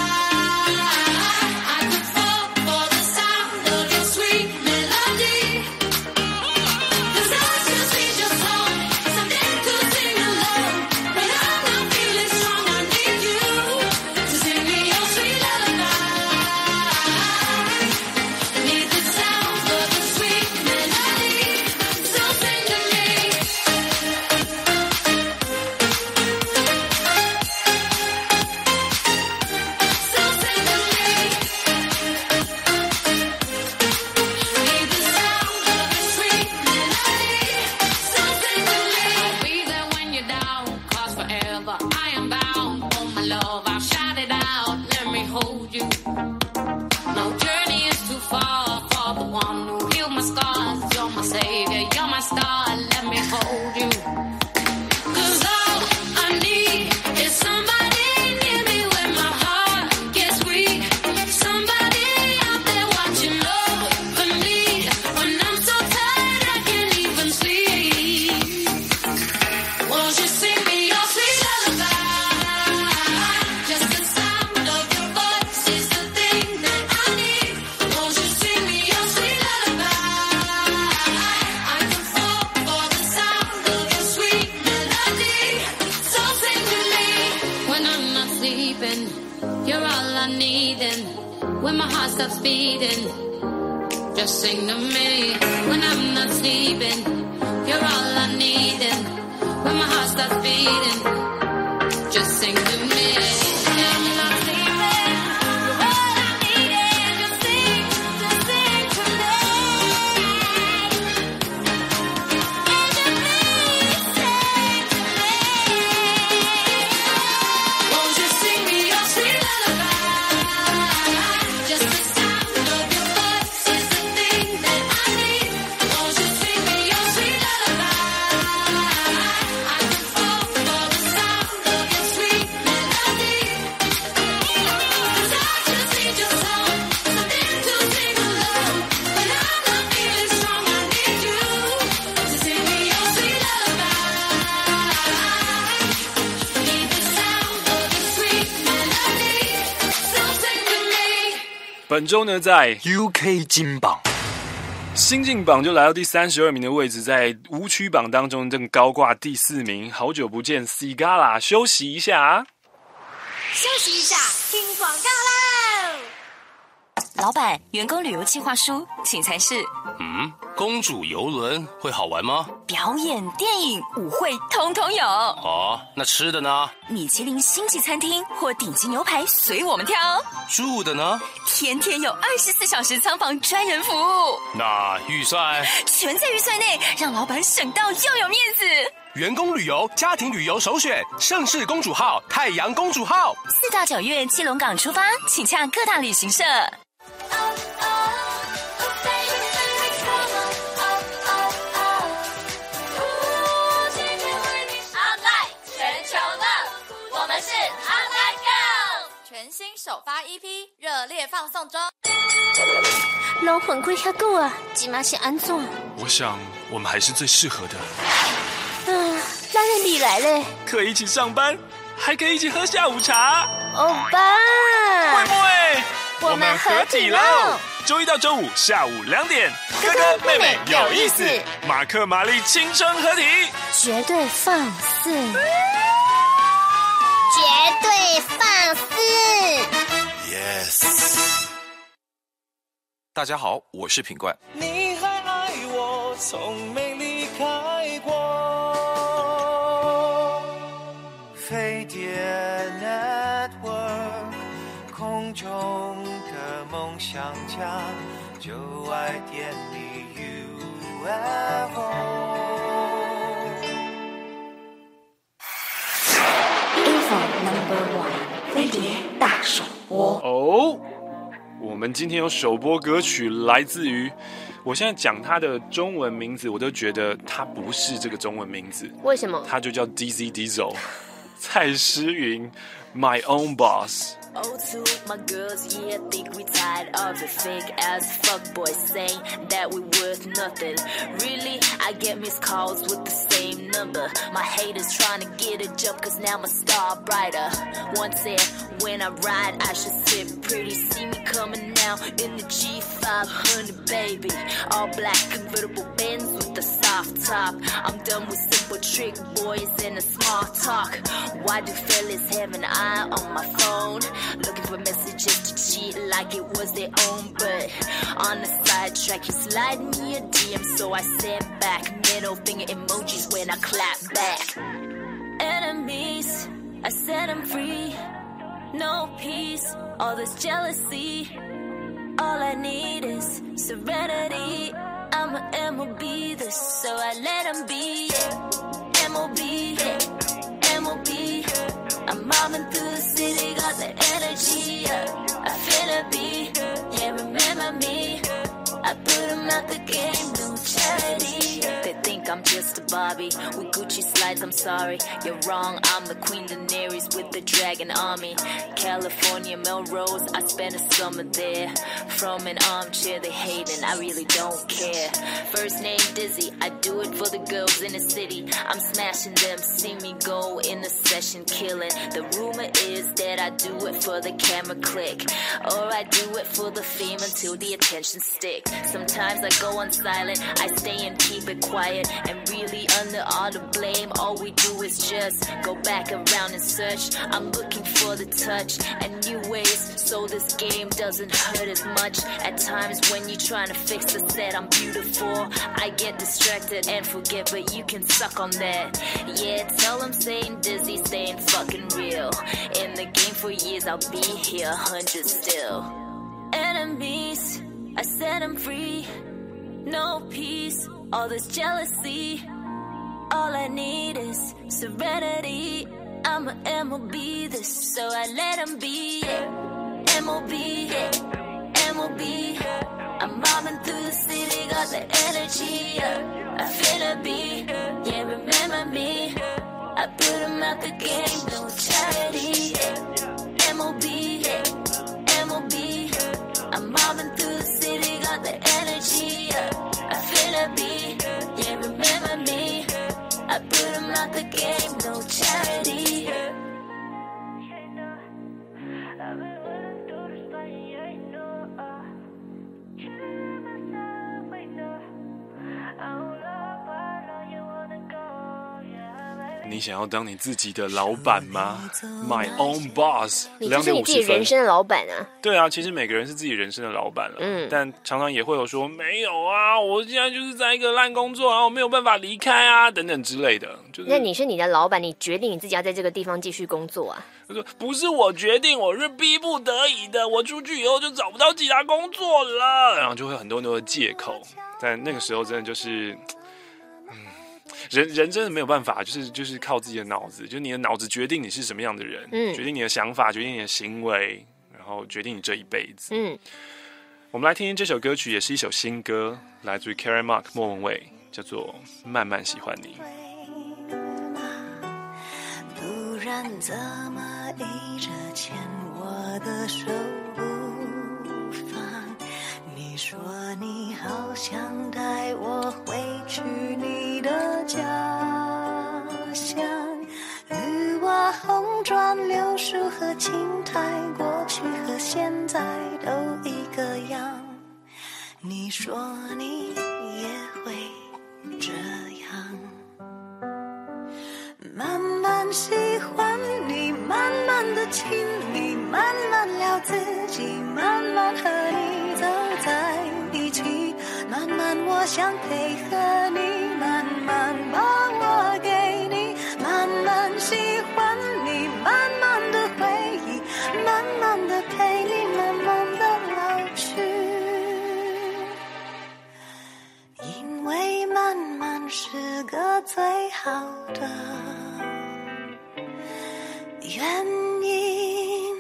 I could fall for the sound of your sweet melody. 'Cause I just need your song, something to sing along. When I'm not feeling strong, I need you to sing me your sweet lullaby. I need the sound of your sweet melody, so sing to me. So sing to me. Need the sound of your sweet melody, so sing to me. I'll be there when you're down, 'cause forever I am bound. Oh my love, I'll shout it out, let me hold you. No journey is too far for the one who healed my scars. You're my savior, you're my star, let me hold you. 'Cause all I need is somebody near me when my heart gets weak. Somebody out there watching over me when I'm so tired I can't even sleep. Won't you sing me your sweet lullaby? Just the sound of your voice is the thing that I need. Won't you sing me your sweet lullaby? I can fall for the sound of your sweet melody, so sing to me. When I'm not sleeping, you're all I need, and when my heart stops beating, just sing to me. When I'm not sleeping, you're all I need, and when my heart stops beating, just sing to me. When I'm not sleeping, you're all I need, and just sing, just sing to me. And just please sing to me. Won't you sing me your sweet lullaby? Just the sound of your voice is the thing that I need. Won't you sing me your sweet lullaby? I can fall for the sound of your sweet melody. 'Cause I just need your song, something to sing along. When I'm not feeling strong, I need you to sing me your sweet lullaby. Need the sound of your sweet melody, so sing to me. 本周呢，在 U K 金榜新晋榜就来到第三十二名的位置，在舞曲榜当中正高挂第四名。好久不见 Sigala， 休息一下。 休息一下，听广告喽。 老板，员工旅游计划书，请才是嗯，公主游轮会好玩吗？ 表演、电影、舞会，通通有。 哦，那吃的呢？ 米其林星级餐厅或顶级牛排随我们挑。 住的呢？ 天天有二十四小时仓房专人服务。 那预算？ 全在预算内，让老板省到又有面子。 员工旅游、家庭旅游首选盛世公主号、太阳公主号。 四到九月基隆港出发，请洽各大旅行社。 新首发 E P 热烈放送中， 老混亏下够啊，今嘛是安怎？ 我想我们还是最适合的。 啊，当然你来嘞， 可以一起上班，还可以一起喝下午茶。 欧巴， 会不会？ 我们合体喽！ 周一到周五下午两点，哥哥妹妹有意思，马克玛丽青春合体， 绝对放肆。 放肆。 Yes。大家好，我是品冠。 你还爱我，从没离开过。飞碟 Network， 空中的梦想家，就爱点你 U F O。Info Number One， 飞碟大首播。哦，我们今天有首播歌曲，来自于。我现在讲他的中文名字，我都觉得他不是这个中文名字。 为什么？ 他就叫 D Z Diesel， 蔡诗芸 ，My Own Boss。Oh, to my girls, yeah, think we tired of the fake ass fuckboys saying that we worth nothing. Really, I get missed calls with the same number. My haters trying to get a jump, cause now my star brighter. One said, when I ride, I should sit pretty. See me coming now in the G five hundred, baby. All black convertible Benz with the soft top. I'm done with simple trick boys and the small talk. Why do fellas have an eye on my phone?Looking for messages to cheat like it was their own, but on the side track you slide me a D M, so I sat back, middle finger emojis when I clap back. Enemies, I set them free, no peace, all this jealousy. All I need is serenity. I'm a M O B this, so I let them be. Yeah. M O B, yeah. M O B.I'm mobbing through the city, got the energy, yeah. I feel it be, yeah, remember me. I put them out the game, no charity. They think I'm just a Bobby with Gucci slides, I'm sorry. You're wrong, I'm the Queen Daenerys with the Dragon Army. California, Melrose, I spent a summer there. From an armchair, they hating, I really don't care. First name Dizzy, I do it for the girls in the city. I'm smashing them, see me go in the session, killing. The rumor is that I do it for the camera click, or I do it for the fame until the attention stick. Sometimes I go on silent, I stay and keep it quiet, and really under all the blame, all we do is just go back around and search. I'm looking for the touch and new ways, so this game doesn't hurt as much. At times when you're trying to fix the set, I'm beautiful, I get distracted and forget, but you can suck on that. Yeah, tell them saying dizzy, saying fucking real. In the game for years, I'll be here, one hundred still. Enemies, I set them free. No peace, all this jealousy. All I need is serenity. I'm a M O B this, so I let them be. Yeah. M O B, yeah. M O B. I'm mobbing through the city, got the energy. Yeah. I feel it be, yeah, remember me. I put them out the game, no charity. Yeah. M O B, yeah. M O B. I'm mobbing through the city, got the energy. Yeah. I feel it be, yeah, remember me. I put them out the game, no charity. Yeah.你想要当你自己的老板吗 ？My own boss， 你就是你自己人生的老板啊。 对啊，其实每个人是自己人生的老板了。嗯，但常常也会有说没有啊，我现在就是在一个烂工作啊，我没有办法离开啊，等等之类的。就是、 那你是你的老板，你决定你自己要在这个地方继续工作啊？ 他说不是我决定，我是逼不得已的。我出去以后就找不到其他工作了，然后就会有很多很多的借口。但那个时候真的就是。人人真的没有办法，就是就是靠自己的脑子，就是你的脑子决定你是什么样的人，嗯，决定你的想法，决定你的行为，然后决定你这一辈子。嗯，我们来听听这首歌曲，也是一首新歌，来自于 Karen Mark 莫文蔚，叫做《慢慢喜欢你》。 不然怎么一直牵我的手不放？你说你好想带我回去你的家乡，绿瓦红砖柳树和青苔，过去和现在都一个样。你说你也会这样，慢慢喜欢你，慢慢的亲密，慢慢聊自己，慢慢和你走在一起，慢慢我想配合你，慢慢把我给你，慢慢喜欢你，慢慢的回忆，慢慢的陪你，慢慢的老去，因为慢慢是个最好的原因。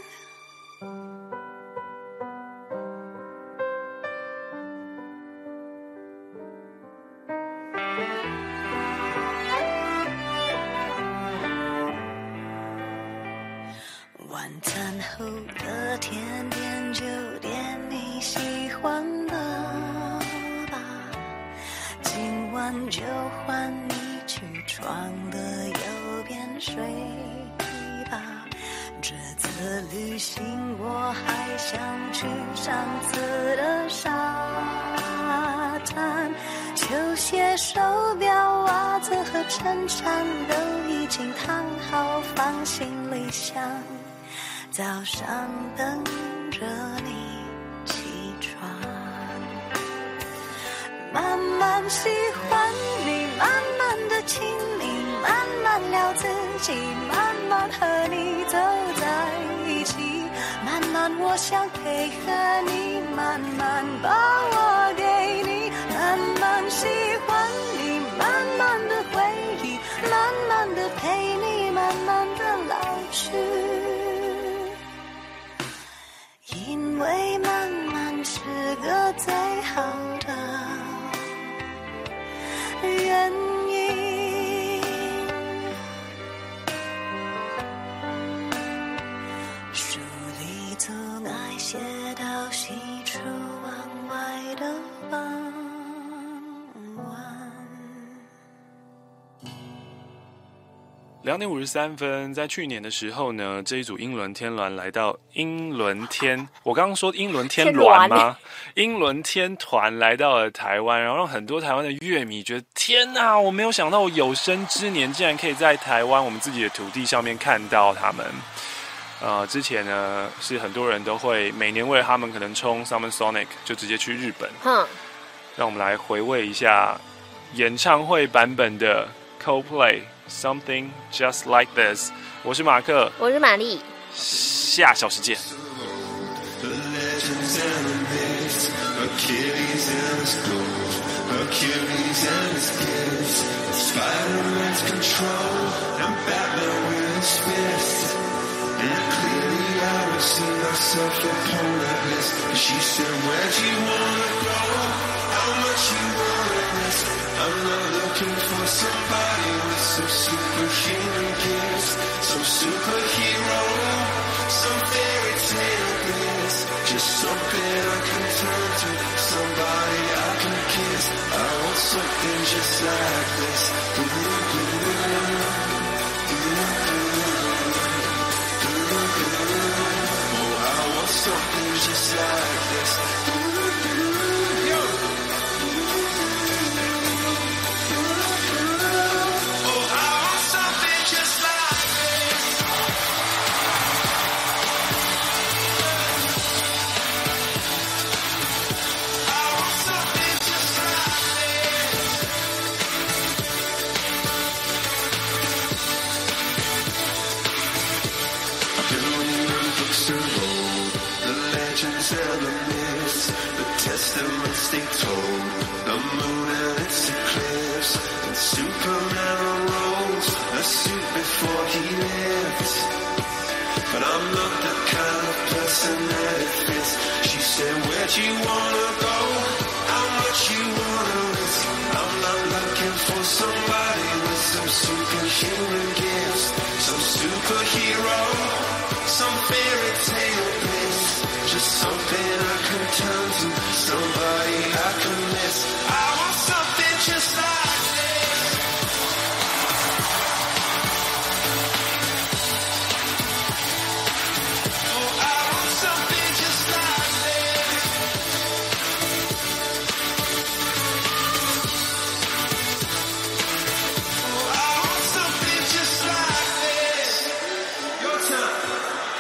晚餐后的甜点就点你喜欢的吧，今晚就换你去床的右边睡吧。这次旅行我还想去上次的沙滩，球鞋、手表、袜子和衬衫都已经烫好放行李箱，早上等着你起床。慢慢喜欢你，慢慢的亲密，慢慢聊自己，慢慢和你走在一起，慢慢我想配合你，慢慢把我给你，慢慢喜欢你，慢慢的回忆，慢慢的陪你，慢慢的老去，因为慢慢是个最好的原因。书里总爱写到西出望外的傍晚。 两点五十三分，在去年的时候呢，这一组英伦天鸾来到英伦天，我刚刚说英伦天鸾吗？英伦天团来到了台湾，然后让很多台湾的乐迷觉得天哪，我没有想到我有生之年竟然可以在台湾我们自己的土地上面看到他们。呃，之前呢是很多人都会每年为了他们可能冲 Summer Sonic 就直接去日本。哼，让我们来回味一下演唱会版本的 Coldplay。Something just like this。我是马克， 我是玛丽， 下小时见。 I'm not looking for somebody with some superhuman gifts, some superhero, some fairy tale bliss, just something I can turn to, somebody I can kiss. I want something just like this. Oh, I want something just like this. And the myths, the testaments they told, the moon and its eclipse, and Superman unrolls a suit before he lived. But I'm not the kind of person that it fits. She said, where'd you wanna go? How much you wanna risk? I'm not looking for somebody with some superhuman gifts, some superhero, some fairy tale bliss. Just something I can turn to, somebody I can miss. I want something just like this. Oh, I want something just like this. Oh, I want something just like this. Your time.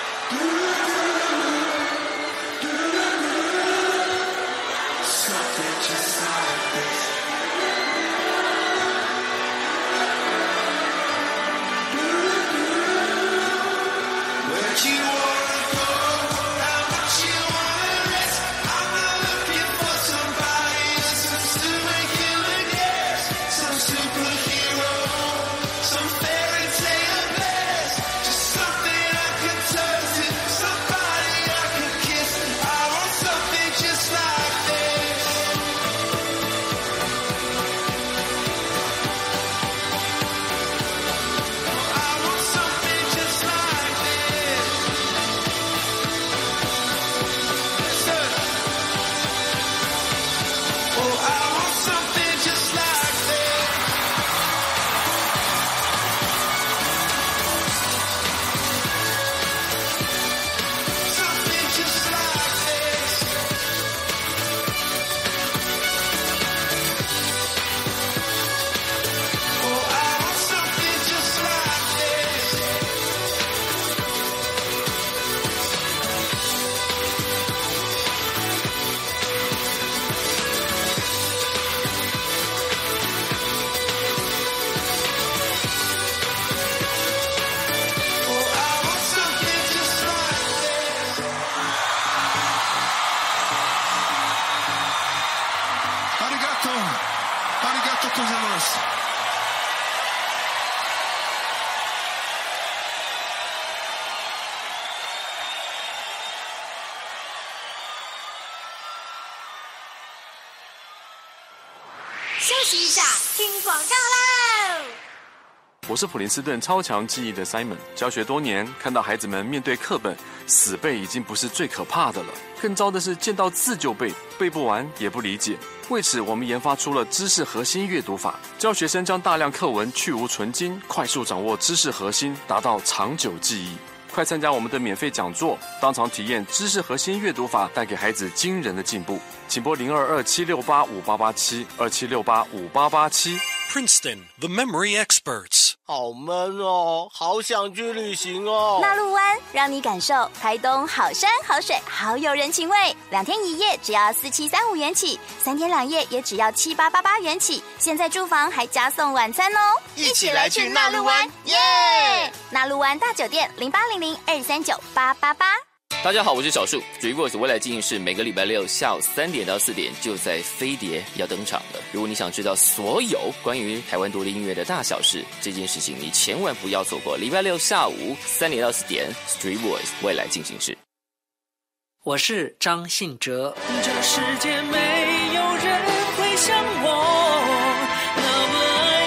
休息一下，听广告喽。 我是普林斯顿超强记忆的 Simon， 教学多年，看到孩子们面对课本死背已经不是最可怕的了，更糟的是见到字就背，背不完也不理解。为此，我们研发出了知识核心阅读法，教学生将大量课文去无存菁，快速掌握知识核心，达到长久记忆。快参加我们的免费讲座，当场体验知识核心阅读法带给孩子惊人的进步。请拨零二二七六八五八八七二七六八五八八七。 Princeton, the memory experts。 好闷哦，好想去旅行哦。 纳陆湾让你感受台东好山好水好有人情味，两天一夜只要四七三五元起，三天两夜也只要七八八八元起。现在住房还加送晚餐哦， 一起来去纳陆湾，耶！ 纳陆湾大酒店零八零零二三九八八八。 大家好，我是小树。Dreamvoice 未来进行式每个礼拜六下午三点到四点就在飞碟要登场了。如果你想知道所有关于台湾独立音乐的大小事，这件事情你千万不要错过。礼拜六下午三点到四点 Dreamvoice 未来进行式。 我是张信哲。这个世界没有人会像我那么爱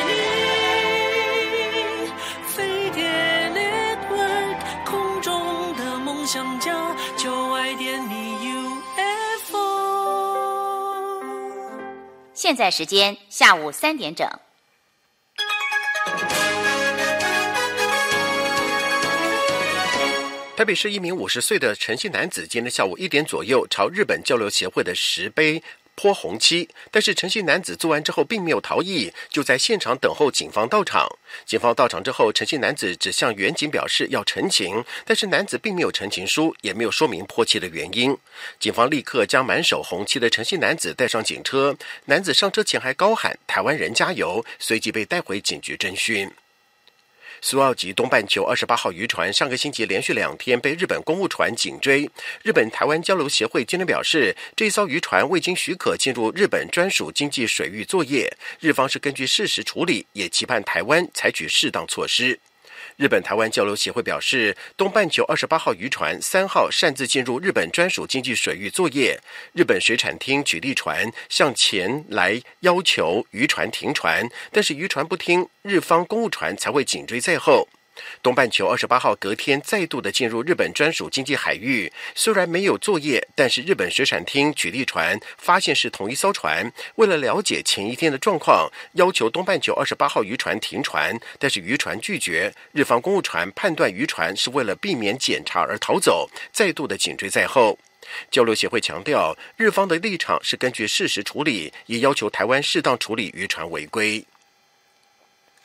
你。飞碟 Network 空中的梦想家，就爱点你 U F O。 现在时间下午三点整。 台北市一名五十岁的陈姓男子，今天下午一点左右朝日本交流协会的石碑泼红漆，但是陈姓男子做完之后并没有逃逸，就在现场等候警方到场。警方到场之后，陈姓男子只向员警表示要陈情，但是男子并没有陈情书，也没有说明泼漆的原因。警方立刻将满手红漆的陈姓男子带上警车，男子上车前还高喊台湾人加油，随即被带回警局侦讯。苏澳籍东半球二十八号渔船上个星期连续两天被日本公务船紧追。日本台湾交流协会今天表示，这艘渔船未经许可进入日本专属经济水域作业，日方是根据事实处理，也期盼台湾采取适当措施。日本台湾交流协会表示，东半球二十八号渔船三号擅自进入日本专属经济水域作业，日本水产厅举例船向前来要求渔船停船，但是渔船不听，日方公务船才会紧追在后。东半球二十八号隔天再度的进入日本专属经济海域，虽然没有作业，但是日本水产厅举例船发现是同一艘船，为了了解前一天的状况，要求东半球二十八号渔船停船，但是渔船拒绝，日方公务船判断渔船是为了避免检查而逃走，再度的紧追在后。交流协会强调，日方的立场是根据事实处理，也要求台湾适当处理渔船违规。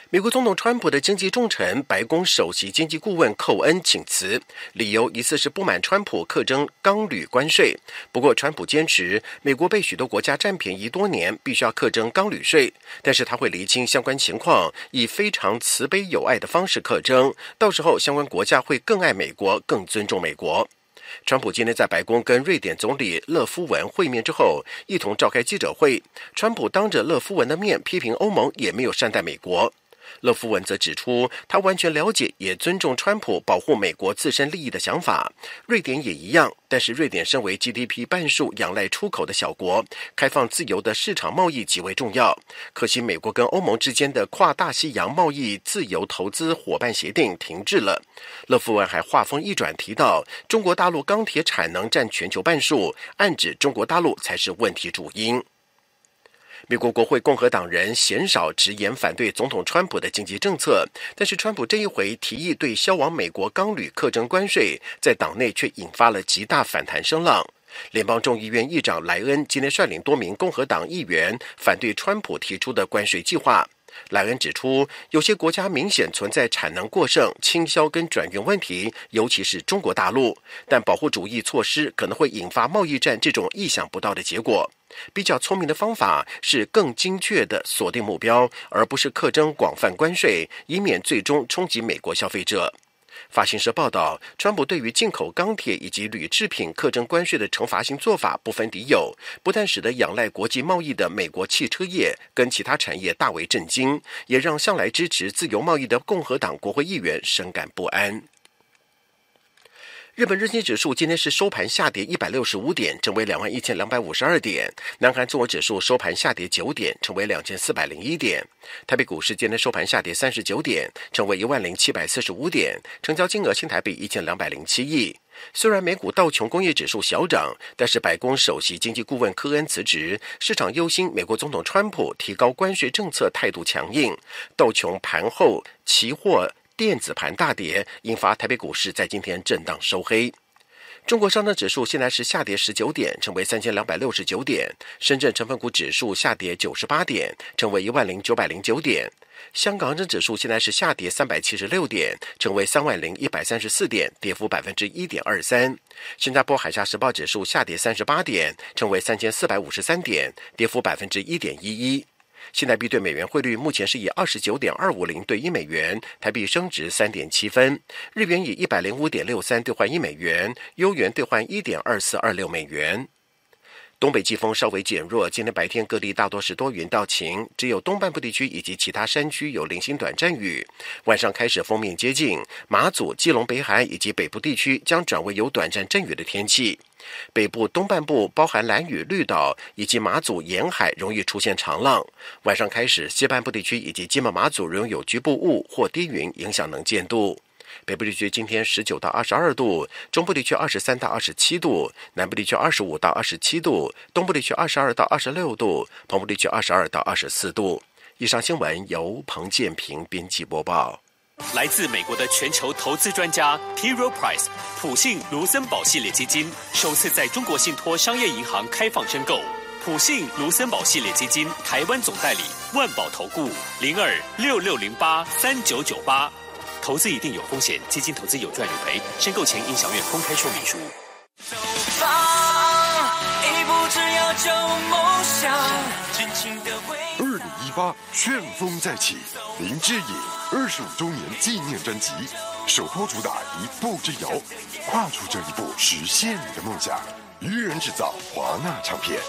美国总统川普的经济重臣、白宫首席经济顾问寇恩请辞，理由疑似是不满川普课征钢铝关税。不过，川普坚持美国被许多国家占便宜多年，必须要课征钢铝税，但是他会厘清相关情况，以非常慈悲有爱的方式课征，到时候相关国家会更爱美国，更尊重美国。川普今天在白宫跟瑞典总理勒夫文会面之后，一同召开记者会。川普当着勒夫文的面批评欧盟也没有善待美国。勒夫文则指出，他完全了解也尊重川普保护美国自身利益的想法。瑞典也一样，但是瑞典身为 G D P 半数仰赖出口的小国，开放自由的市场贸易极为重要。可惜美国跟欧盟之间的跨大西洋贸易自由投资伙伴协定停滞了。勒夫文还话锋一转，提到中国大陆钢铁产能占全球半数，暗指中国大陆才是问题主因。美国国会共和党人鲜少直言反对总统川普的经济政策，但是川普这一回提议对销往美国钢铝课征关税，在党内却引发了极大反弹声浪。联邦众议院议长莱恩今天率领多名共和党议员反对川普提出的关税计划。莱恩指出，有些国家明显存在产能过剩、倾销跟转运问题，尤其是中国大陆，但保护主义措施可能会引发贸易战这种意想不到的结果。比较聪明的方法是更精确的锁定目标，而不是课征广泛关税，以免最终冲击美国消费者。法新社报道，川普对于进口钢铁以及铝制品课征关税的惩罚性做法不分敌友，不但使得仰赖国际贸易的美国汽车业跟其他产业大为震惊，也让向来支持自由贸易的共和党国会议员深感不安。日本日经指数今天是收盘下跌一百六十五点，成为两万一千两百五十二点。南韩综合指数收盘下跌九点，成为两千四百零一点。台北股市今天收盘下跌三十九点，成为一万零七百四十五点，成交金额新台币一千两百零七亿。虽然美股道琼工业指数小涨，但是白宫首席经济顾问科恩辞职，市场忧心美国总统川普提高关税政策态度强硬。道琼盘后期货电子盘大跌，引发台北股市在今天震荡收黑。中国上证指数现在是下跌十九点，成为三千两百六十九点。深圳成分股指数下跌九十八点，成为一万零九百零九点。香港恒生指数现在是下跌三百七十六点，成为三万零一百三十四点，跌幅百分之一点二三。新加坡海峡时报指数下跌三十八点，成为三千四百五十三点，跌幅百分之一点一一。新台币对美元汇率目前是以二十九点二五零对一美元，台币升值三点七分。日元以一百零五点六三兑换一美元，欧元兑换一点二四二六美元。东北季风稍微减弱，今天白天各地大多是多云到晴，只有东半部地区以及其他山区有零星短暂雨。晚上开始锋面接近，马祖、基隆北海以及北部地区将转为有短暂阵雨的天气。北部东半部包含兰屿、绿岛以及马祖沿海容易出现长浪。晚上开始，西半部地区以及金门、马祖仍有局部雾或低云影响能见度。北部地区今天十九到二十二度，中部地区二十三到二十七度，南部地区二十五到二十七度，东部地区二十二到二十六度，澎湖地区二十二到二十四度。以上新闻由彭建平编辑播报。 来自美国的全球投资专家 T. Rowe Price 普信卢森堡系列基金首次在中国信托商业银行开放申购。普信卢森堡系列基金台湾总代理万宝投顾零二六六零八三九九八。投资一定有风险，基金投资有赚有赔，申购前应详阅公开说明书。 走吧，一步之遥就梦想，尽情的挥。 二零一八旋风再起，林志颖二十五周年纪念专辑，首波主打一步之遥，跨出这一步，实现你的梦想。愚人制造，华纳唱片。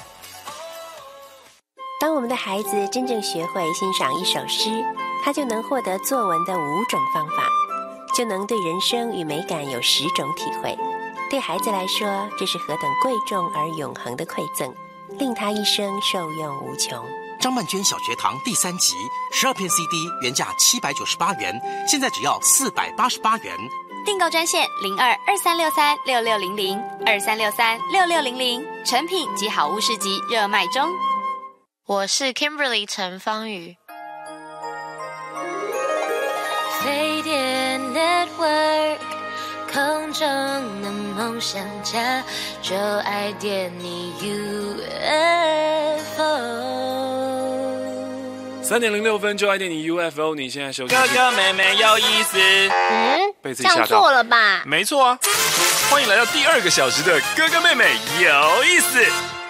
当我们的孩子真正学会欣赏一首诗，他就能获得作文的五种方法，就能对人生与美感有十种体会。对孩子来说，这是何等贵重而永恒的馈赠，令他一生受用无穷。 张曼娟小学堂第三集，十二片 C D 原价七百九十八元，现在只要四百八十八元。 订购专线零二二三六三六六零零二三六三六六零零，成品及好物市集热卖中。 我是 Kimberly 陈芳瑜。 飞碟 Network， 空中的梦想家，就爱点你 U F O。 三点零六分就爱电你 U F O， 你现在收听哥哥妹妹有意思。 嗯， 被自己吓到， 这样错了吧？ 没错啊，欢迎来到第二个小时的哥哥妹妹有意思。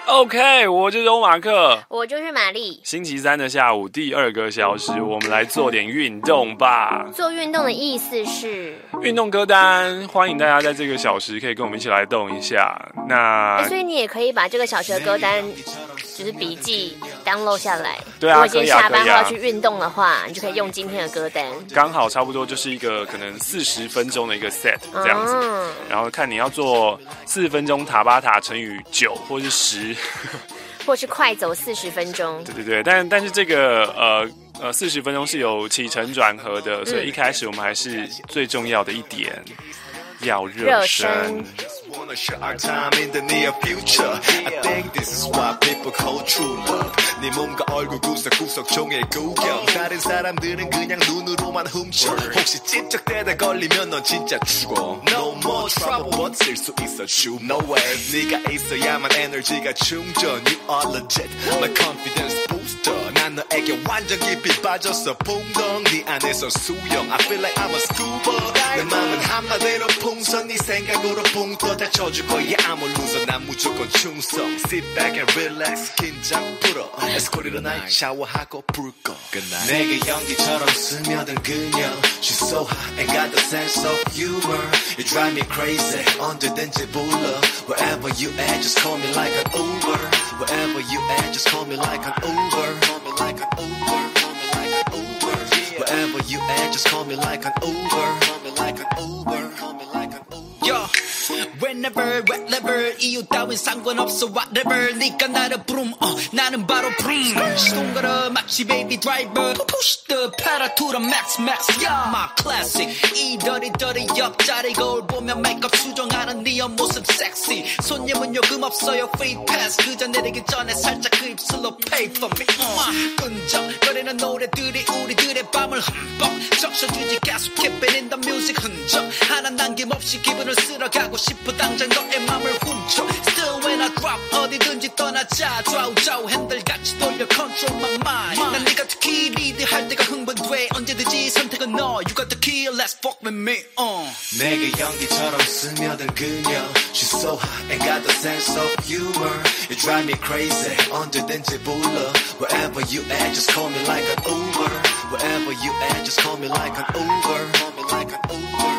OK， 我就是欧马克， 我就是玛丽。 星期三的下午第二个小时，我们来做点运动吧。 做运动的意思是运动歌单，欢迎大家在这个小时可以跟我们一起来动一下。那、 欸、所以你也可以把这个小时的歌单就是笔记 download 下来。 对啊， 如果今天下班后要去可以啊运动的话，你就可以用今天的歌单。 刚好差不多就是一个可能四十分钟的一个 set 这样子， 嗯、 然后看你要做四十分钟塔巴塔乘以九或是十。 或是快走四十分钟， 对对对，但但是这个呃呃四十分钟是有起承转合的， 嗯、 所以一开始我们还是最重要的一点要热身。 Wanna share our time in the near future. I think this is what people call true love. 네 몸과 얼굴 구석구석 종일 구경. 다른 사람들은 그냥 눈으로만 훔쳐. 혹시 찝쩍대다 걸리면 넌 진짜 죽어. No more trouble, but 쓸 수 있어 주. No way. 네가 있어야만 에너지가 충전. You are legit, my confidence booster. 난 너에게 완전 깊이 빠졌어. 풍덩 네 안에서 수영. I feel like I'm a scuba. 내 맘은 한마디로 풍선. 네 생각으로 붕 떠. 쳐줄 거야 아무 루저 난 무조건 충성 Sit back and relax 긴장 풀어 Let's call it a night 샤워하고 불 꺼 내게 연기처럼 스며든 그녀 She's so hot and got the sense of humor You drive me crazy 언제든지 불러 Wherever you at just call me like an Uber Wherever you at just call me like an Uber Call me like an Uber Call me like an Uber Wherever you at just call me like an Uber Call me like an Uber Call me like an Uber Yo Whenever, wherever 이유 따윈 상관없어 whatever 네가 나를 부름 어, 나는 바로 프림 시동 걸어 마치 baby driver Push the pedal to the max max Yeah my classic 이 dirty dirty 옆자리 거울 보며 메이크업 수정하는 네 옆모습 섹시 손님은 요금 없어요 free pass 그저 내리기 전에 살짝 그 입술로 pay for me uh, 끈적거리는 노래들이 우리들의 밤을 흠뻑 적셔주지 계속 keep it in the music 흔적 하나 남김없이 기분을 쓸어가고 싶어 당장 너의 맘을 훔쳐 Still when I drop 어디든지 떠나자 좌우좌우 핸들같이 돌려 control my mind 난 네가 특히 리드할 때가 흥분돼 언제든지 선택은 너 You got the key let's fuck with me uh. 내게 연기처럼 스며든 그녀 She's so hot and got the sense of humor You drive me crazy 언제든지 불러 Wherever you at just call me like an Uber Wherever you at just call me like an Uber Call me like an Uber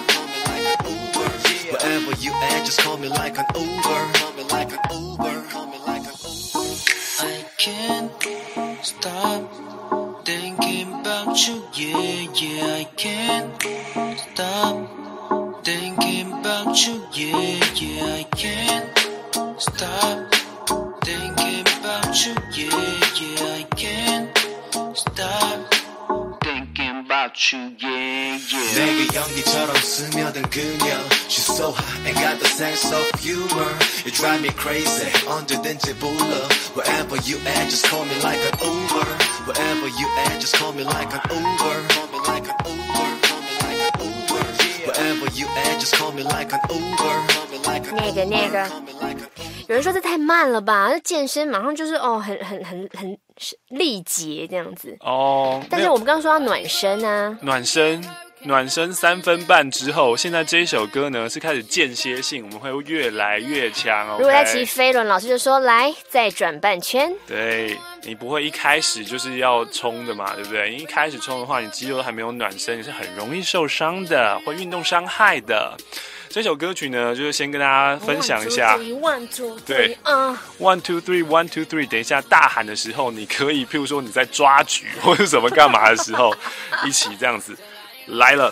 Wherever you at, just call me like an Uber. Call me like an Uber. Call me like an Uber. I can't stop thinking about you. Yeah, yeah, I can't stop thinking about you. Yeah, yeah, I can't stop thinking about you. Yeah, yeah, I can't stop. About you, yeah, yeah. 내게 연기처럼 스며든 그녀 She's so hot and got the sense of humor You drive me crazy 언제든지 불러 Wherever you at just call me like an Uber Wherever you at just call me like an Uber Call me like an Uber Call me like an Uber Wherever you at just call me like an Uber Call me like an Uber 那个那个有人说这太慢了吧？这健身马上就是哦，很很很很力竭这样子哦。 但是我们刚刚说要暖身啊， 暖身，暖身三分半之后，现在这一首歌呢是开始间歇性，我们会越来越强哦。 如果在骑飞轮，老师就说来再转半圈。 对，你不会一开始就是要冲的嘛，对不对？你一开始冲的话，你肌肉还没有暖身，你是很容易受伤的，会运动伤害的。这首歌曲呢，就是先跟大家分享一下。 One two three， 对， 嗯 ，one two three one two three。等一下大喊的时候，你可以，譬如说你在抓举或者什么干嘛的时候，一起这样子来了。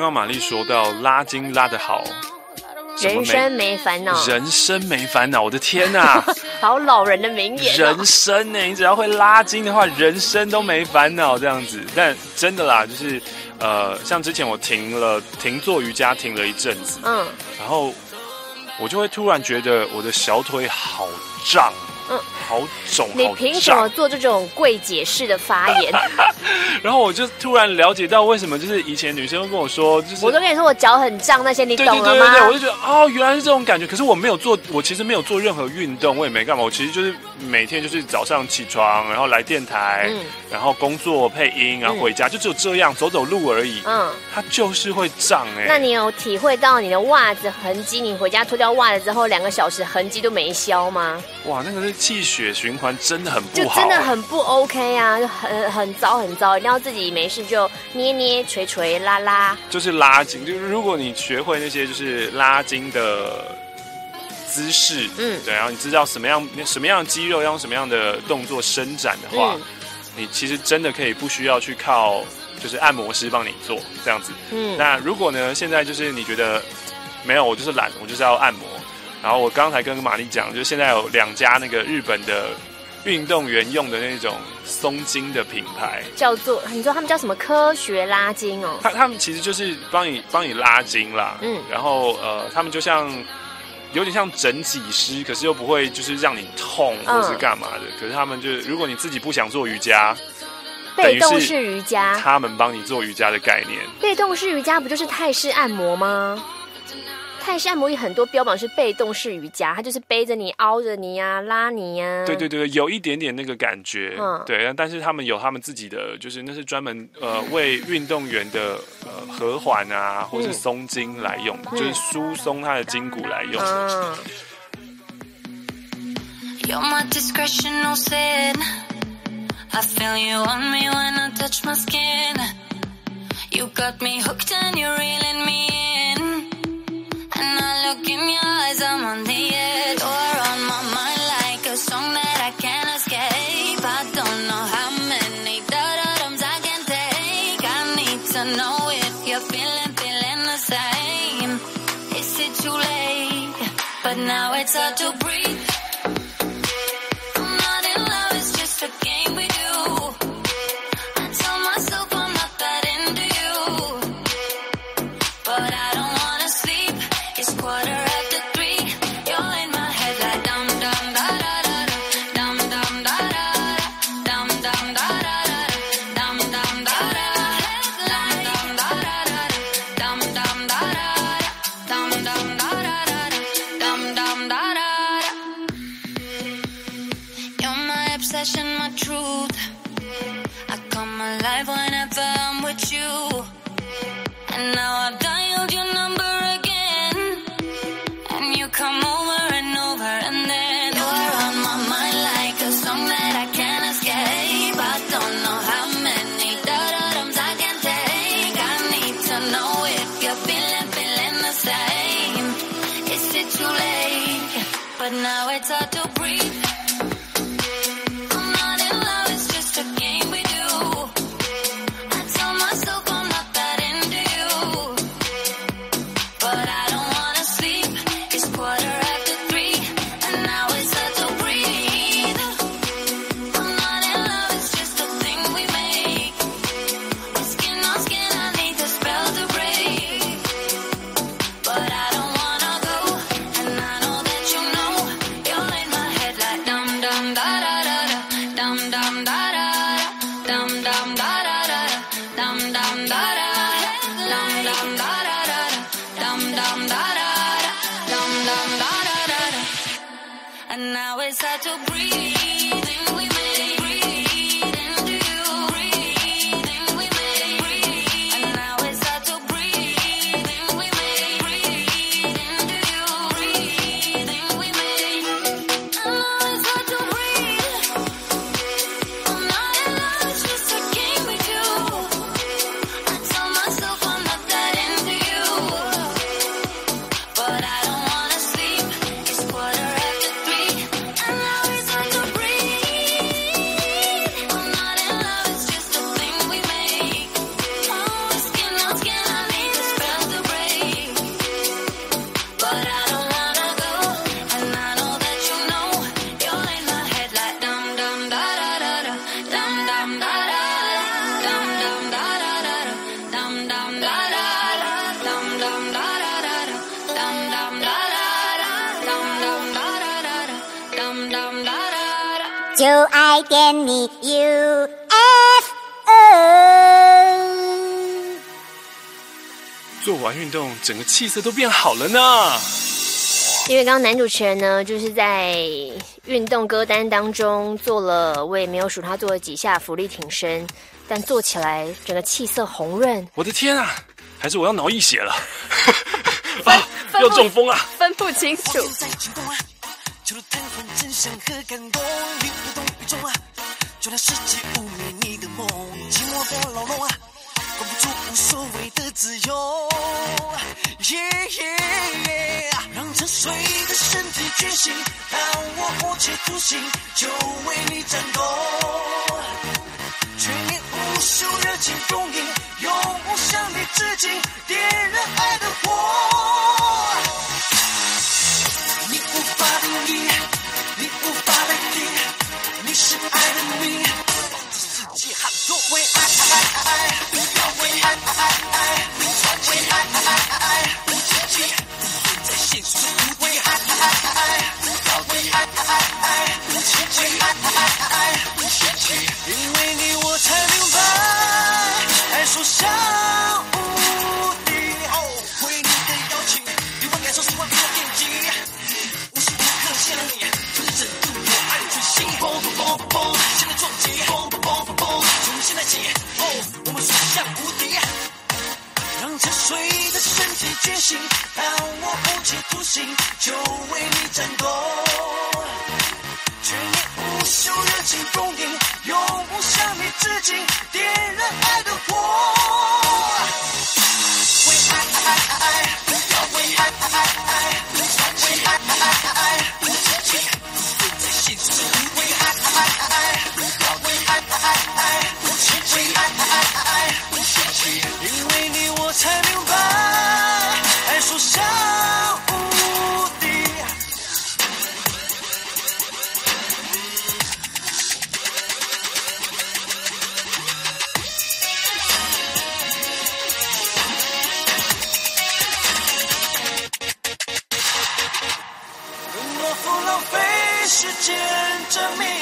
刚玛丽说到拉筋拉得好， 人生没烦恼， 人生没烦恼，我的天哪、啊！ 好老人的名言、哦。 人生呢、欸，你只要会拉筋的话，人生都没烦恼这样子。但真的啦，就是呃，像之前我停了停做瑜伽，停了一阵子，嗯，然后我就会突然觉得我的小腿好胀。嗯，好肿， 你凭什么做这种柜姐式的发言？ 然后我就突然了解到为什么，就是以前女生会跟我说，就是我都跟你说我脚很胀那些，你懂了吗？ 对对对对对，我就觉得哦，原来是这种感觉。可是我没有做，我其实没有做任何运动，我也没干嘛。我其实就是每天就是早上起床，然后来电台，嗯、然后工作配音，然后回家，嗯、就只有这样走走路而已。嗯，它就是会胀哎、欸。 那你有体会到你的袜子痕迹？你回家脱掉袜子之后，两个小时痕迹都没消吗？ 哇，那个是气血循环真的很不好， 就真的很不 OK 啊，就很很糟很糟，一定要自己没事就捏捏捶捶拉拉， 就是拉筋。就是如果你学会那些就是拉筋的姿势，嗯，对，然后你知道什么样什么样的肌肉要用什么样的动作伸展的话，嗯、你其实真的可以不需要去靠就是按摩师帮你做这样子。嗯，那如果呢，现在就是你觉得没有，我就是懒，我就是要按摩。然后我刚才跟玛丽讲，就是现在有两家那个日本的运动员用的那种松筋的品牌， 叫做你说他们叫什么科学拉筋哦？ 他他们其实就是帮你帮你拉筋啦，嗯，然后呃，他们就像有点像整脊师，可是又不会就是让你痛或是干嘛的。嗯、可是他们就是如果你自己不想做瑜伽， 被动式瑜伽， 他们帮你做瑜伽的概念。 被动式瑜伽不就是泰式按摩吗？泰式按摩也很多标榜是被动式瑜伽，它就是背着你、凹着你呀、啊、拉你呀、啊。 对对对，有一点点那个感觉。嗯，对，但是他们有他们自己的，就是那是专门呃为运动员的呃和缓啊，或是松筋来用的，嗯、就是疏松他的筋骨来用的。嗯。 You're my discretion, no sin. I feel you on me when I touch my skin. You got me hooked and you're reeling me in.And I look in your eyes, I'm on the edge. You're on my mind like a song that I can't escape. I don't know how many da-da-dums I can take. I need to know if you're feeling, feeling the same. Is it too late? But now it's hard to breathe. I'm not in love, it's just a game we do.I tell myself I'm not that into you, but I don't wanna sleep.It's quarter after three. You're in my head like dum dum da da da dum dum da da dum dum da da dum dum da da dum dum da da dum dum da da dum dum da da dum dum da da. You're my obsession, my truth. I come alive whenever I'm with you. And now I've dialed your number.Come over and over and then you're on my mind like a song that I can't escape. I don't know how many da-da-dums I can take. I need to know if you're feeling, feeling the same. Is it too late? But now it's hard to breathe. I'm not in love, it's just a game we do. I tell myself I'm not that into you, but I don't wanna sleep.It's quarter after three, and now it's hard to breathe. I'm not in love, it's just a thing we make. With skin on skin, I need the spell to break. But I don't wanna go, and I know that you know. You're in my head like dum dum da da da da, dum dum da da da, dum dum da da da, dum dum da da, dum dum da da da, dum dum da da.Dum dum da da da da, and now it's hard to breathe. We made breathe into you. Breathing we made breathe, and now it's hard to breathe. We made breathe into you. Breathing we made, and now it's hard to breathe. I'm not in love, it's just a game we do. I tell myself I'm not that into you, but I don't wanna sleep. It's quarter after three, and now it's hard to breathe. 就爱点你 U F O。 做完运动，整个气色都变好了呢。 因为刚刚男主持人呢，就是在运动歌单当中做了，我也没有数他做了几下浮力挺身，但做起来整个气色红润。 我的天啊，还是我要脑溢血了，啊，要中风啊， 分不清楚。 就瘫痪真相和感动，你不懂与众啊，就让世界污蔑你的梦，寂寞的牢笼啊，关不住无所谓的自由。Yeah, yeah, yeah， 让沉睡的身体觉醒，让我无期徒刑，就为你战斗。全年无休，热情供应，永不向你致敬，点燃爱的火。你无法定义，你无法代替，你是爱的谜。世界很多为爱爱爱爱，不要为爱爱爱，为爱爱爱无止境，在现实中为爱爱爱，不要为爱爱爱，为爱爱爱无止境。因为你我才明白，爱说笑无敌。回应你的邀请，对我感受希望给我惦记。想你，就是整度我爱的决心。嘣嘣嘣嘣嘣，现在撞击。嘣嘣嘣嘣嘣，从现在起，哦，我们所向无敌。让沉睡的身体觉醒，让我无期徒刑，就为你战斗。全年无休，热情供应，永不向你致敬，点燃爱的火。为爱爱爱爱，不要为爱爱爱，为爱爱爱。在现实中为爱爱爱，不要为爱爱爱，为爱爱爱无止境。因为你我才明白，爱说笑无敌。莫负浪费时间证明，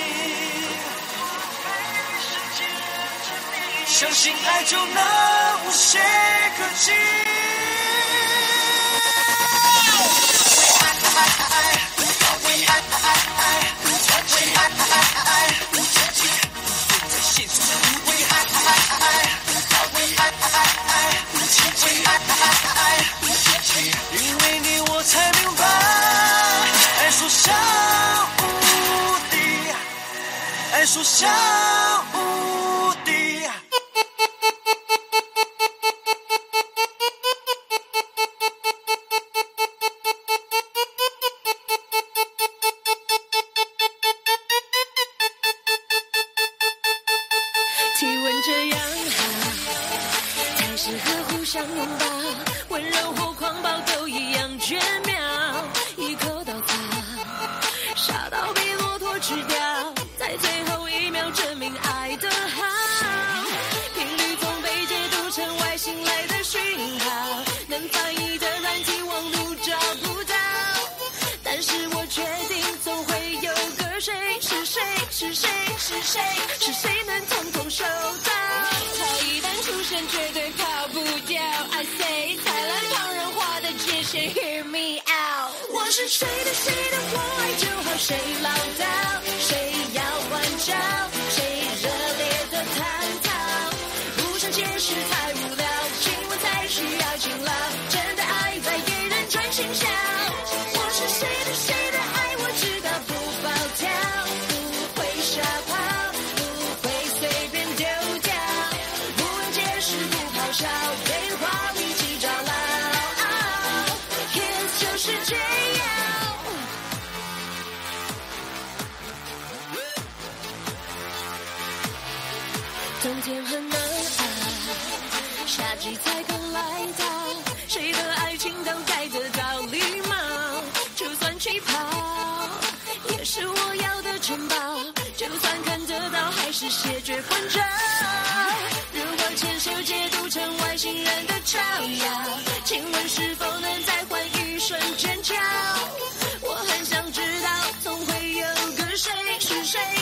相信爱就能无懈可击。为爱爱爱，不要为爱爱爱，为爱爱爱无止境。在现实中为爱爱爱，不要为爱爱爱，为爱爱爱无止境。因为你我才明白，爱说笑无敌，爱说笑无敌。 气温这样好，才适合互相拥抱，温柔或狂暴都一样绝妙。一口稻草，傻到被骆驼吃掉，在最后一秒证明爱的好。频率从被解读成外星来的讯号，能翻译的软体网路找不到，但是我确定总会有个谁，是谁是谁是谁是谁能统统收到。他一旦出现绝对跑不掉 I say 踩烂旁人画的界限 Hear me out。 我是谁的谁的我爱就好，谁唠叨谁要关照，谁热烈的探讨，不想解释太无聊，亲吻才需要勤劳，真的爱在给人专心笑。我是谁的谁的爱我知道不暴跳，不会傻跑，不会随便丢掉，不用解释不咆哮，对话一起找牢。Kiss 就是这样。冬天很难熬，夏季才刚来到，谁的爱情都该得到礼貌，就算气泡也是我要的城堡，就算看得到还是谢绝关照。如果牵手解读成外星人的照耀，请问是否能再换一瞬间叫？我很想知道总会有个谁是谁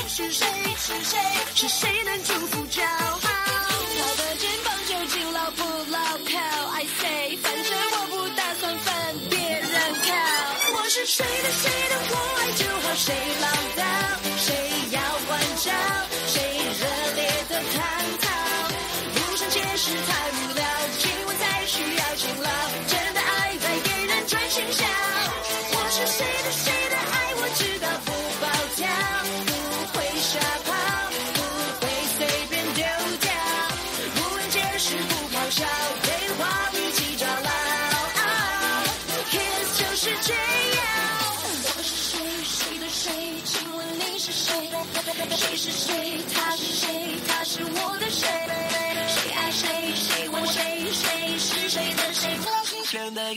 是谁能祝福骄傲？他的肩膀究竟牢不牢靠 ？I say， 反正我不打算分别人靠。我是谁的谁的，我爱就好，谁唠叨，谁要关照，谁热烈的探讨。路上解释太无聊，亲吻才需要勤劳，真的爱在给人转心笑。我是谁的谁的爱，我知道不暴跳，不会傻跑，不会随便丢掉，无人解释不咆哮，对话一起抓牢。Kiss 就是这样。我是谁谁的谁，请问你是谁？谁是谁？他是谁？他是我的谁？谁爱谁？谁问谁？谁是谁的谁？现在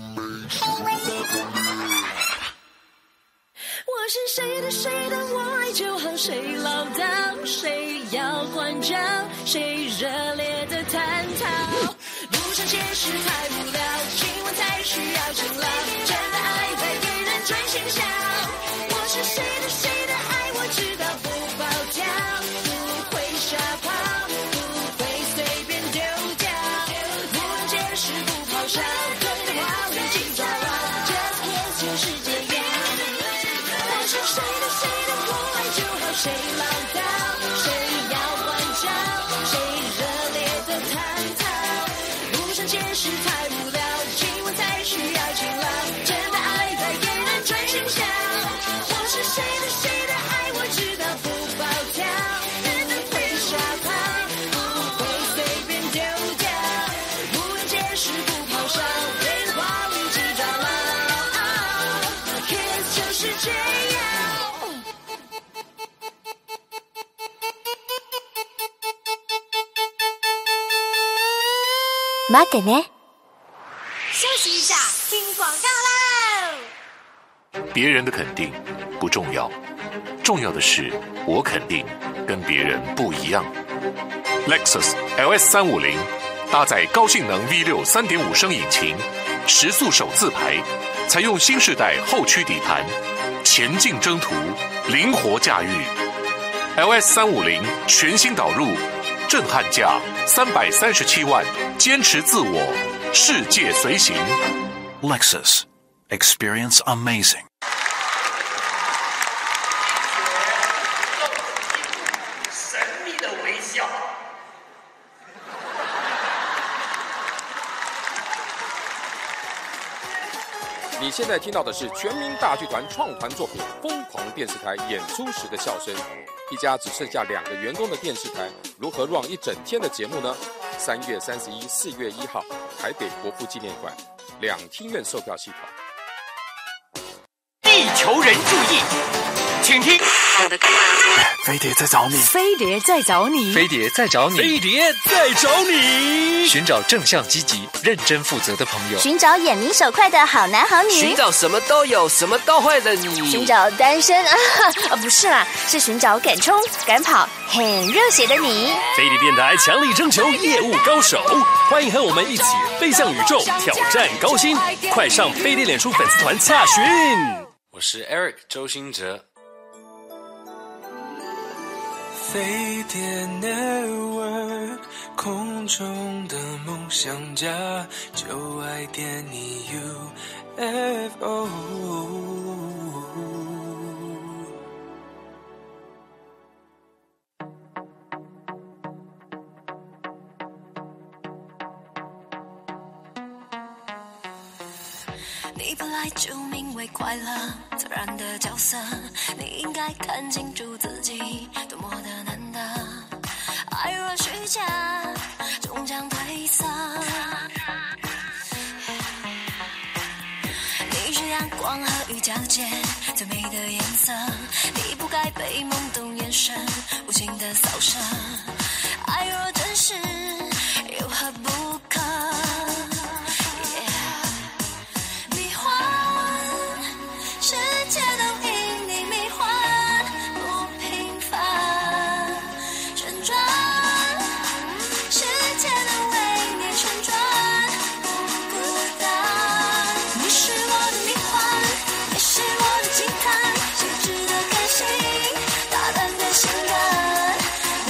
我是谁的谁的，我爱就好，谁唠叨，谁要关照，谁热烈的探讨。路上解释太无聊，亲吻才需要勤劳，真的爱在给人转心笑。我是谁的谁的爱，我知道不暴跳，不会傻跑，不会随便丢掉，无人解释不咆哮，对话一起抓牢。Just kiss 就是这样。我是谁的谁的，我爱就好，谁唠叨，谁要关照，谁热烈的探讨。路上解释太无聊，亲吻才需要勤劳，真的爱在给人转心笑。我是谁的谁的爱，我知道不暴跳，不会傻跑，不会随便丢掉，无人解释不咆哮，对话一起抓牢。Kiss 就是这样。 待ってね。 休息一下，听广告喽。 别人的肯定不重要，重要的是我肯定跟别人不一样。Lexus L S 三五零搭载高性能 V 六 三点五 升引擎，时速手自排，采用新世代后驱底盘，前进征途，灵活驾驭。L S 三五零全新导入，震撼价三百三十七万，坚持自我，世界随行。 Lexus, experience amazing. 神秘的微笑。 你现在听到的是全民大剧团创团作品《疯狂电视台》演出时的笑声。一家只剩下两个员工的电视台，如何 run 一整天的节目呢？三月三十一、四月一号，台北国父纪念馆两厅院售票系统。 地球人注意，请听。 飞碟在找你， 飞碟在找你， 飞碟在找你， 飞碟在找你。 寻找正向积极、认真负责的朋友， 寻找眼明手快的好男好女， 寻找什么都有、什么都会的你， 寻找单身啊啊不是啦，是寻找敢冲敢跑、很热血的你。 飞碟电台强力征求业务高手，欢迎和我们一起飞向宇宙，挑战高薪。快上飞碟脸书粉丝团洽询。 我是 Eric 周兴哲。 飞碟 Network 空中的梦想家，就爱点你 U F O。 你本来就名为快乐，自然的角色，你应该看清楚自己多么的难得。爱若虚假，终将褪色。你是阳光和雨交界最美的颜色，你不该被懵懂眼神无情的扫射。爱若真实，有何不可？世界都因你迷幻，不平凡旋转，世界都为你旋转，不孤单。你是我的迷幻，你是我的惊叹，细致的感性，大胆的性感，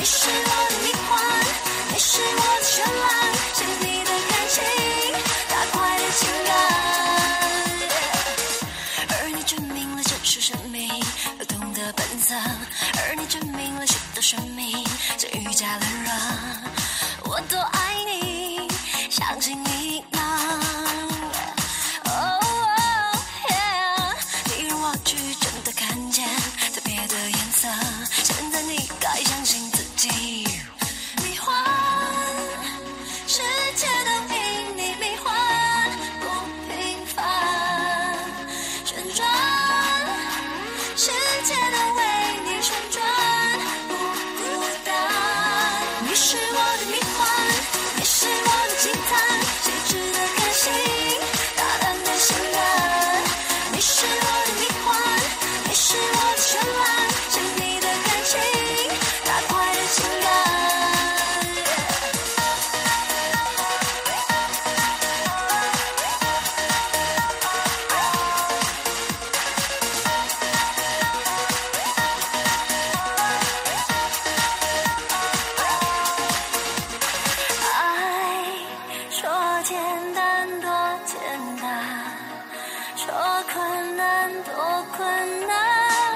多困难，多困难。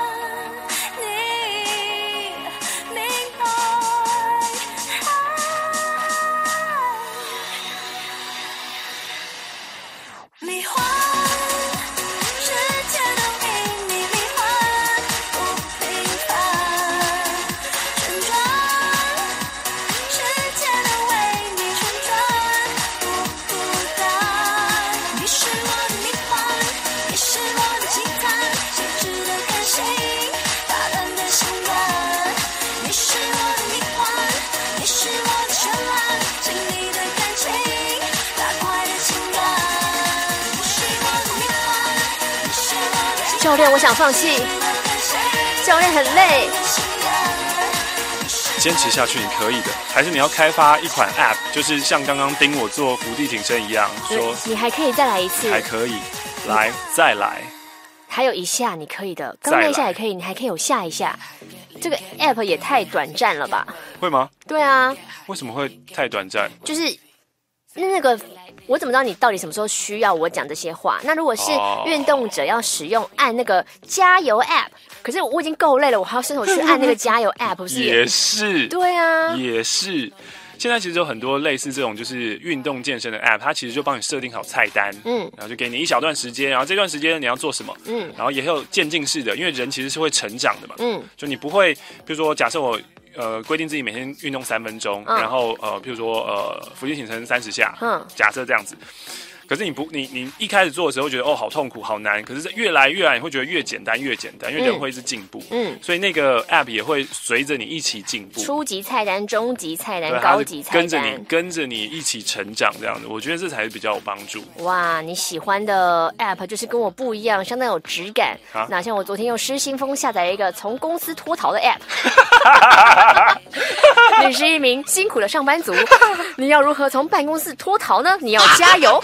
迷幻，世界都因你迷幻，不平凡。旋转，世界都为你旋转，不孤单。你是我的迷幻，你是我的期盼，细致的感性，大胆的性感。你是我的迷幻，你是我的绚烂，细腻的感情，大块的情感。教练，我想放弃。教练很累。 坚持下去，你可以的。还是你要开发一款 App， 就是像刚刚盯我做伏地挺身一样，说你还可以再来一次， 还可以，来再来， 还有一下你可以的，刚那一下也可以，你还可以有下一下。这个 App 也太短暂了吧？ 会吗？ 对啊。 为什么会太短暂？ 就是那那个。我怎么知道你到底什么时候需要我讲这些话？那如果是运动者要使用按那个加油 App， 可是我已经够累了，我还要伸手去按那个加油 App， 不是也？ 也是， 对啊， 也是。现在其实有很多类似这种就是运动健身的 App， 它其实就帮你设定好菜单，嗯，然后就给你一小段时间，然后这段时间你要做什么，嗯，然后也有渐进式的，因为人其实是会成长的嘛，嗯，就你不会，比如说假设我。呃，规定自己每天运动三分钟，嗯、然后呃，譬如说呃，伏地挺身三十下，嗯，假设这样子。可是你不，你你一开始做的时候会觉得哦，好痛苦，好难。可是越来越来，你会觉得越简单越简单，因为人会一直进步。嗯，所以那个 App 也会随着你一起进步。 初级菜单、中级菜单、高级菜单， 跟着你跟着你一起成长，这样子，我觉得这才是比较有帮助。 哇，你喜欢的 App 就是跟我不一样，相当有质感。啊、那像我昨天用失心疯下载了一个从公司脱逃的 App。你是一名辛苦的上班族，你要如何从办公室脱逃呢？你要加油。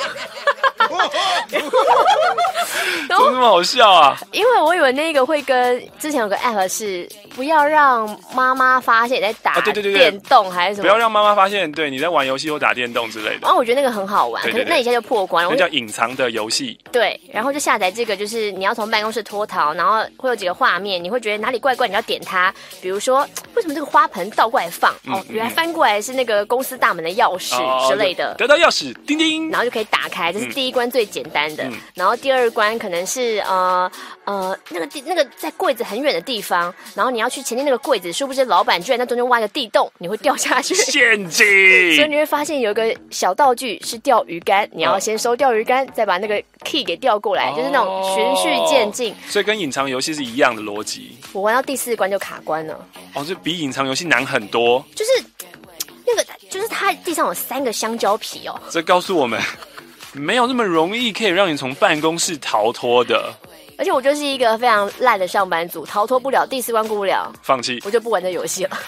怎么那么好笑啊？ 因为我以为那个会跟之前有个 app 是不要让妈妈发现你在打电动还是什么， 不要让妈妈发现对你在玩游戏或打电动之类的。 然后我觉得那个很好玩，可是那一下就破关了， 那叫隐藏的游戏。 对，然后就下载这个，就是你要从办公室脱逃，然后会有几个画面，你会觉得哪里怪怪，你要点它。比如说，为什么这个花盆倒过来放？哦，原来翻过来是那个公司大门的钥匙之类的。 得到钥匙，叮叮， 然后就可以打开，这是第一关最简单的。然后第二关可能是呃呃那个地那个在柜子很远的地方，然后你要去前进那个柜子，殊不知老板居然在中间挖一个地洞，你会掉下去， 陷阱。 所以你会发现有一个小道具是钓鱼竿，你要先收钓鱼竿，再把那个 key 给调过来，就是那种循序渐进。 所以跟隐藏游戏是一样的逻辑。 我玩到第四关就卡关了。 哦，这比隐藏游戏难很多。 就是那个，就是它地上有三个香蕉皮哦。 这告诉我们。没有那么容易可以让你从办公室逃脱的， 而且我就是一个非常烂的上班族，逃脱不了，第四关过不了， 放弃， 我就不玩这游戏了。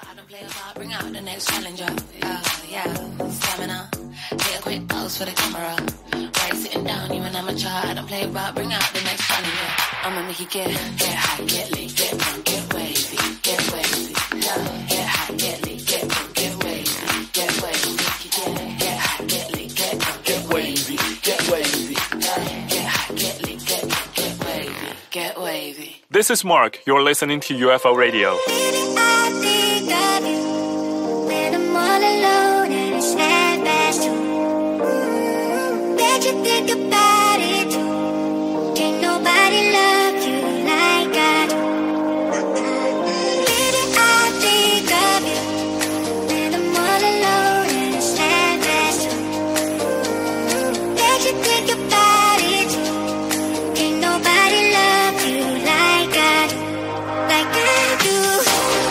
This is Mark. You're listening to U F O Radio. I think of you when I'm all alone and it's half past two. Bet you think about it too. Can't nobody love you like I do. Baby, I think of you when I'm all alone and it's half past two. Bet you think about it too. Can't nobody love you like I do, like I do.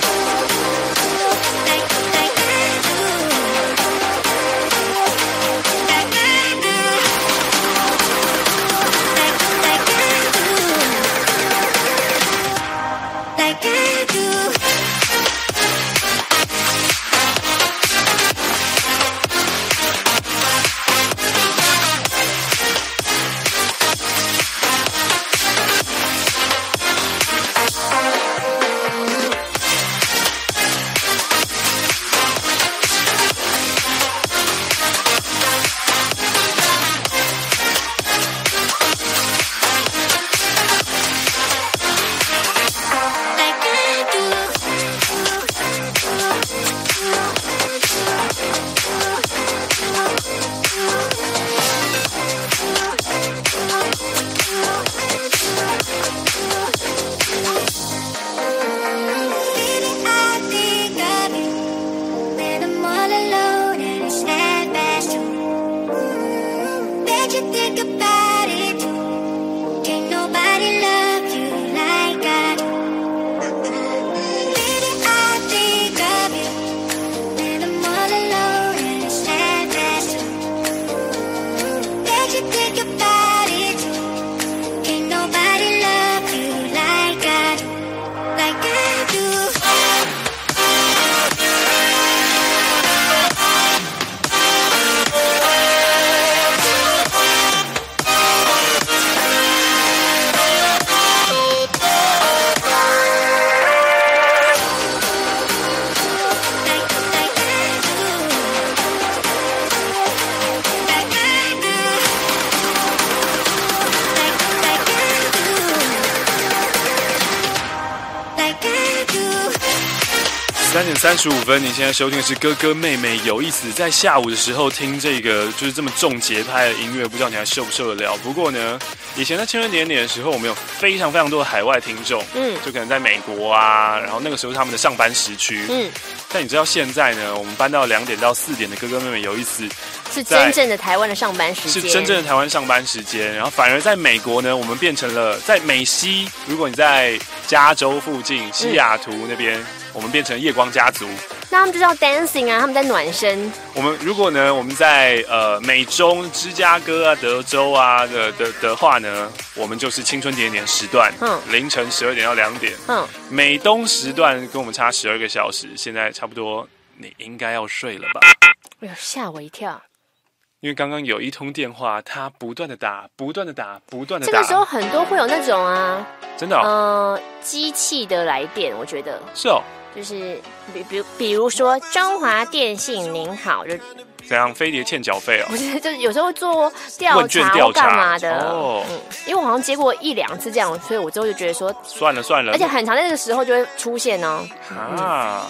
三点三十五分，你现在收听的是哥哥妹妹有意思。在下午的时候听这个就是这么重节拍的音乐，不知道你还受不受得了？不过呢，以前在青春点点的时候，我们有非常非常多的海外听众，嗯，就可能在美国啊，然后那个时候是他们的上班时区，嗯。但你知道现在呢，我们搬到两点到四点的哥哥妹妹有意思， 是真正的台湾的上班时间， 是真正的台湾上班时间。然后反而在美国呢，我们变成了在美西，如果你在加州附近西雅图那边。嗯，我们变成夜光家族， 那他们就叫 dancing 啊，他们在暖身。 我们如果呢，我们在呃美中、芝加哥啊、德州啊的的的话呢，我们就是青春点点时段，嗯，凌晨十二点到两点，嗯，美东时段跟我们差十二个小时，现在差不多你应该要睡了吧？ 哎呦，吓我一跳！ 因为刚刚有一通电话，他不断的打，不断的打，不断的打。 这个时候很多会有那种啊， 真的、哦， 呃，机器的来电，我觉得是哦。 就是比比比如说中华电信您好，就怎样飞碟欠缴费哦？ 不是，就是有时候做调查或干嘛的哦。嗯，因为我好像接过一两次这样，所以我之后就觉得说算了算了， 而且很长那个时候就会出现哦。 啊。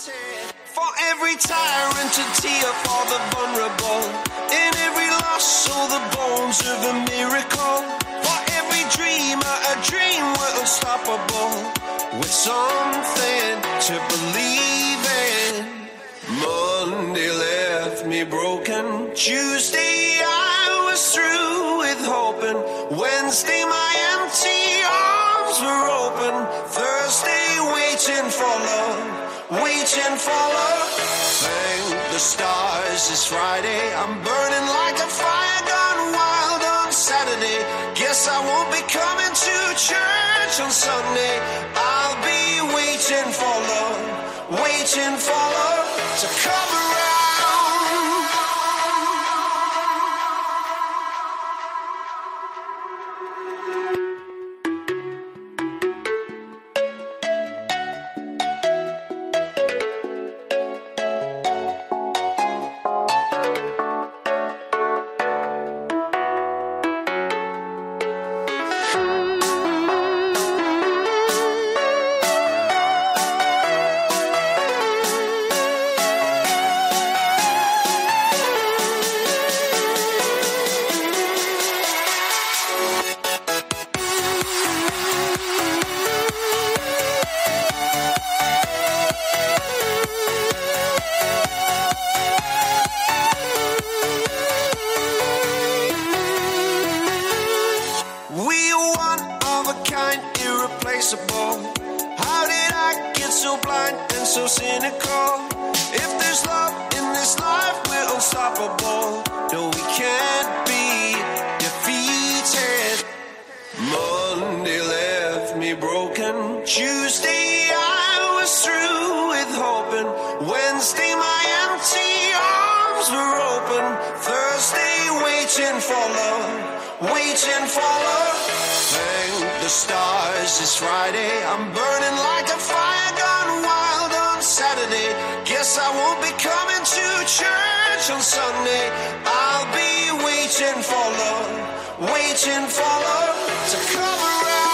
For every tyrant to tear for the vulnerable, in every loss, so the bones of a miracle. For every dreamer, a dream we're unstoppable, with something to believe in. Monday left me broken. Tuesday I was through with hoping. Wednesday my empty arms were open. Thursday waiting for love, waiting for love. Thank the stars it's Friday. I'm burning like a fire gone wild on Saturday. Guess I won't be coming to church on Sunday. I'll be waiting for love, waiting for love to come around. So cynical. If there's love in this life, we're unstoppable. No, we can't be defeated. Monday left me broken. Tuesday I was through with hoping. Wednesday my empty arms were open. Thursday waiting for love, waiting for love. Thank the stars it's Friday. I'm burning like a fire gone wild on Saturday. Guess I won't be coming to church on Sunday. I'll be waiting for love, waiting for love to come around.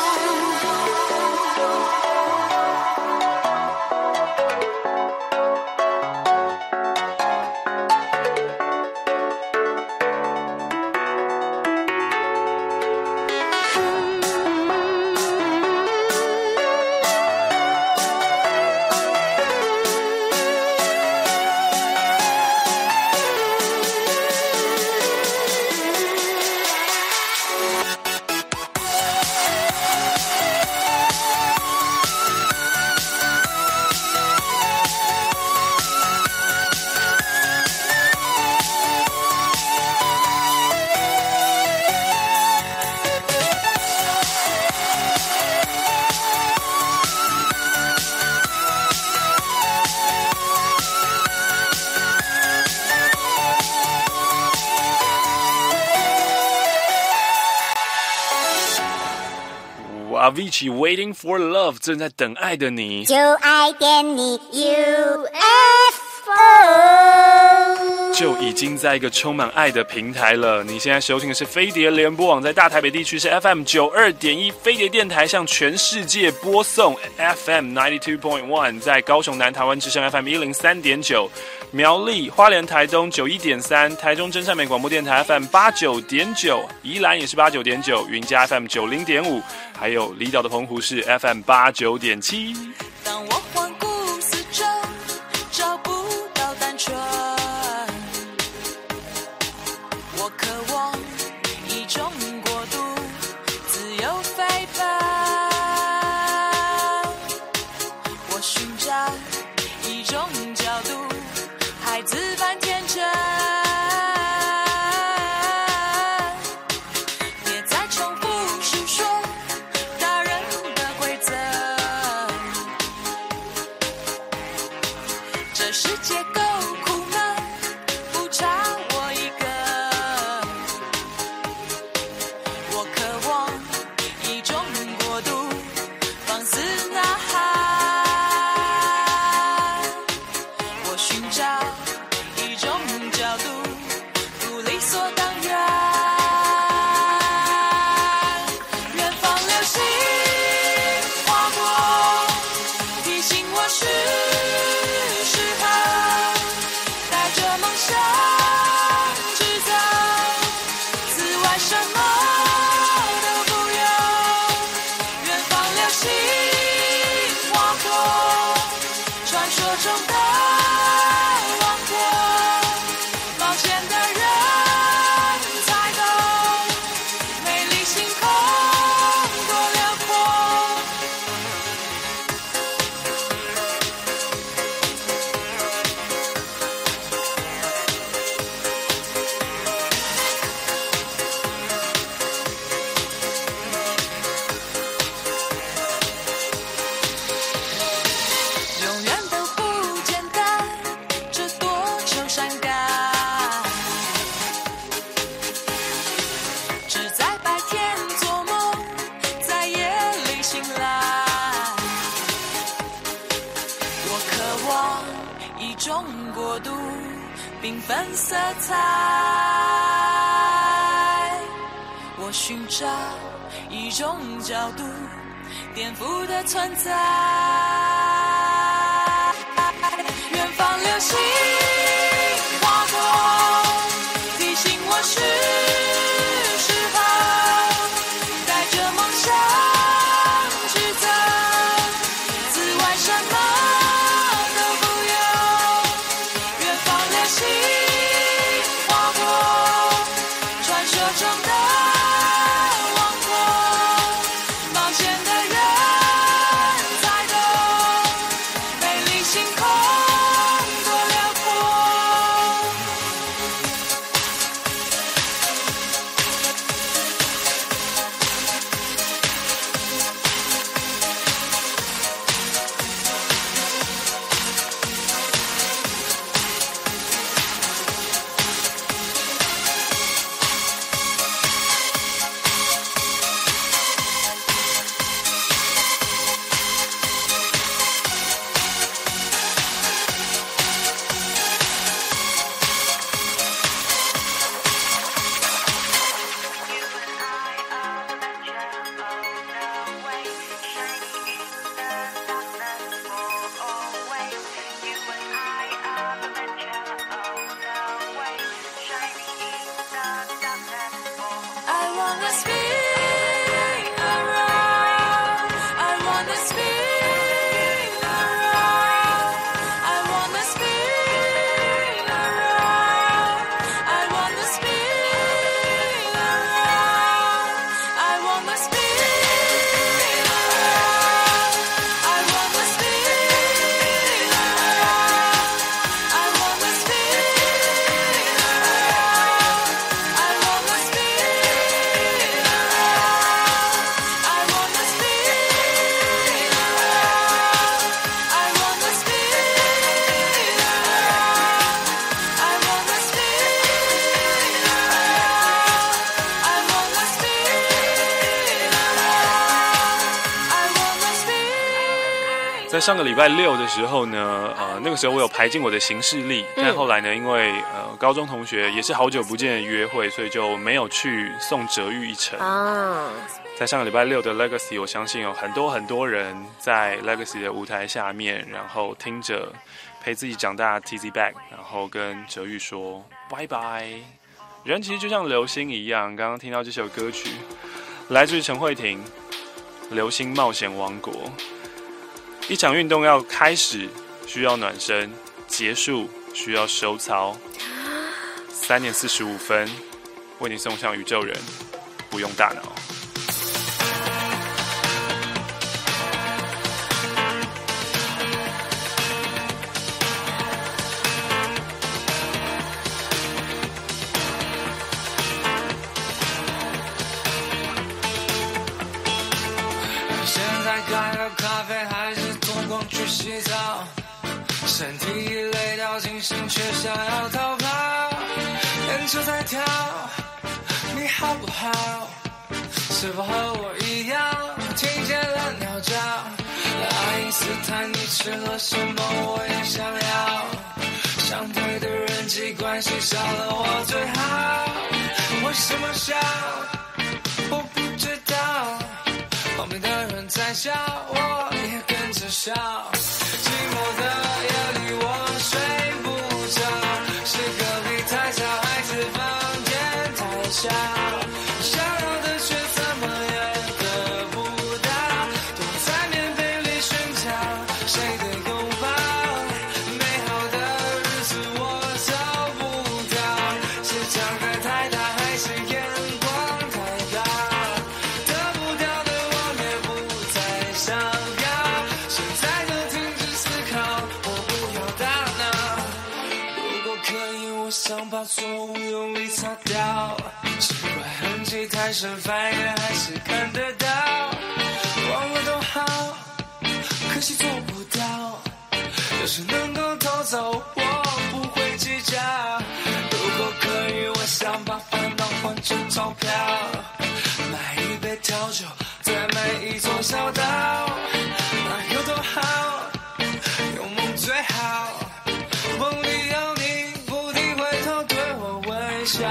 Avicii Waiting for Love 正在等爱的你， 就爱点你 U F O。 就已经在一个充满爱的平台了。你现在收听的是飞碟联播网，在大台北地区是 F M 九二点一，飞碟电台向全世界播送 F M ninety two point one， 在高雄南台湾之声 F M 一零三点九，苗栗、花莲、台东九一点三，台中真善美广播电台 F M 八九点九，宜兰也是八九点九，云嘉 F M 九零点五，还有离岛的澎湖是 F M 八九点七。 当我环顾四周，找不到单纯，我渴望一种国度，自由飞奔。我寻找一种角度，孩子般天真。别再重复述说大人的规则，这世界够苦闷，不差我一个。我渴望一种国度，放肆呐喊。我寻找一种角度，不理所当然。远方流星划过，提醒我是时候带着梦想直走，此外什么都不用。远方流星划过，传说中的王国，冒险的人才懂，美丽星空多辽阔。永远都不简单，这多愁善感。只在白天做梦，在夜里醒来。我渴望一种国度，缤纷色彩。我寻找一种角度，颠覆的存在。远方流星划过，提醒我是时候带着梦想直走，此外什么都不用。远方流星划过，传说中的王国，冒险的人才懂， 在上个礼拜六的时候呢，呃，那个时候我有排进我的行事历， 嗯但后来呢，因为呃高中同学也是好久不见的约会，所以就没有去送哲玉一程啊。 在上个礼拜六的 Legacy， 我相信有很多很多人在 Legacy 的舞台下面，然后听着陪自己长大的 T Z Back， 然后跟哲玉说拜拜。人其实就像流星一样，刚刚听到这首歌曲，来自于陈慧婷，《流星冒险王国》。一场运动要开始，需要暖身；结束需要收操。三点四十五分，为你送上宇宙人，不用大脑。 现在该喝咖啡还是脱光去洗澡？身体已累到尽兴，却想要逃跑。眼球在跳，你好不好？是否和我一样听见了鸟叫？爱因斯坦，你吃了什么？我也想要。相对的人际关系少了我最好。为什么笑？我不知道。旁边的人在笑，我也跟着笑。寂寞的夜里我睡不着，是隔壁太吵还是房间太小？想要的却怎么也得不到，躲在棉被里寻找谁的拥抱。美好的日子我找不到，是长得太大还是眼光太高？得不到的我也不再想要，现在就停止思考，我不要大脑。如果可以，我想把错误用力擦掉，奇怪痕迹太深，翻页还是看得到。忘了都好，可惜做不到。要是能够偷走，我不会计较。如果可以，我想把烦恼换成钞票，买一杯调酒，再买一座小岛。那有多好？有梦最好。梦里有你，不停回头对我微笑。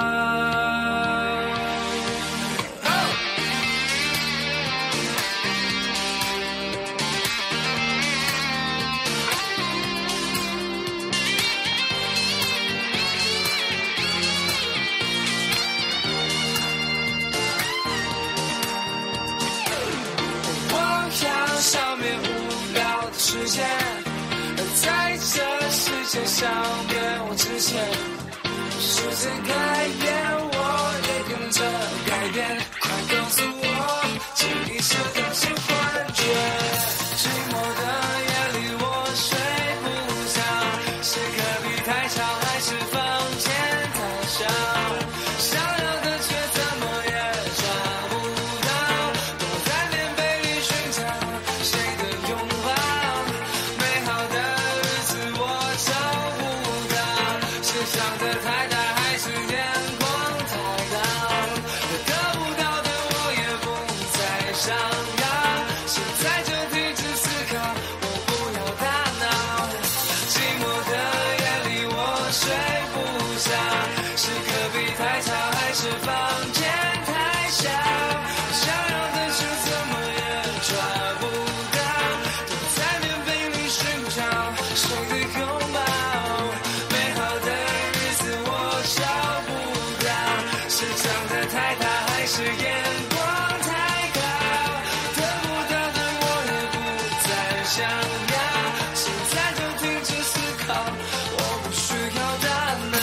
我要消灭无聊的时间，在这世界消灭我之前，世界改变，我也跟着改变。快告诉我，这一切都是幻觉。寂寞的夜里我睡不着，是隔壁太吵还是房间太小？想要的却怎么也抓不到，躲在棉被里寻找谁的拥抱。美好的日子我找不到，是想的太大还是眼光太高？得不到的我也不再想要，现在就停止思考，我不要大脑。寂寞的夜里我睡不着，是隔壁太吵还是房间太小？想要的却怎么也抓不到，躲在棉被里寻找谁的拥抱。美好的日子我找不到，是长得太大还是眼光太高？得不到的我也不再想要，现在就停止思考，我不需要大脑。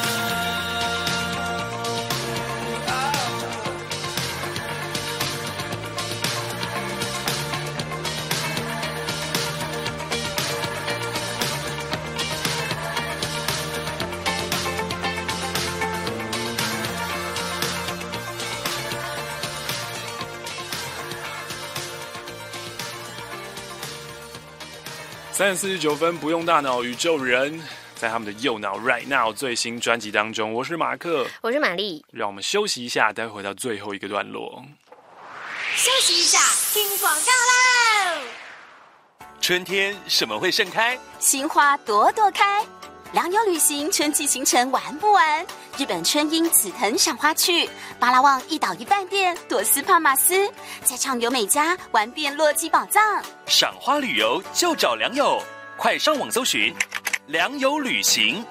三点四十九分，不用大脑，宇宙人在他们的右脑 Right Now 最新专辑当中，我是马克， 我是玛丽。 让我们休息一下，待会回到最后一个段落。 休息一下，听广告喽。 春天什么会盛开？ 新花朵朵开。良友旅行春季行程玩不完？日本春樱紫藤赏花去，巴拉望一岛一饭店，朵斯帕马斯，在畅游美家玩遍落基宝藏。 赏花旅游就找良友，快上网搜寻良友旅行。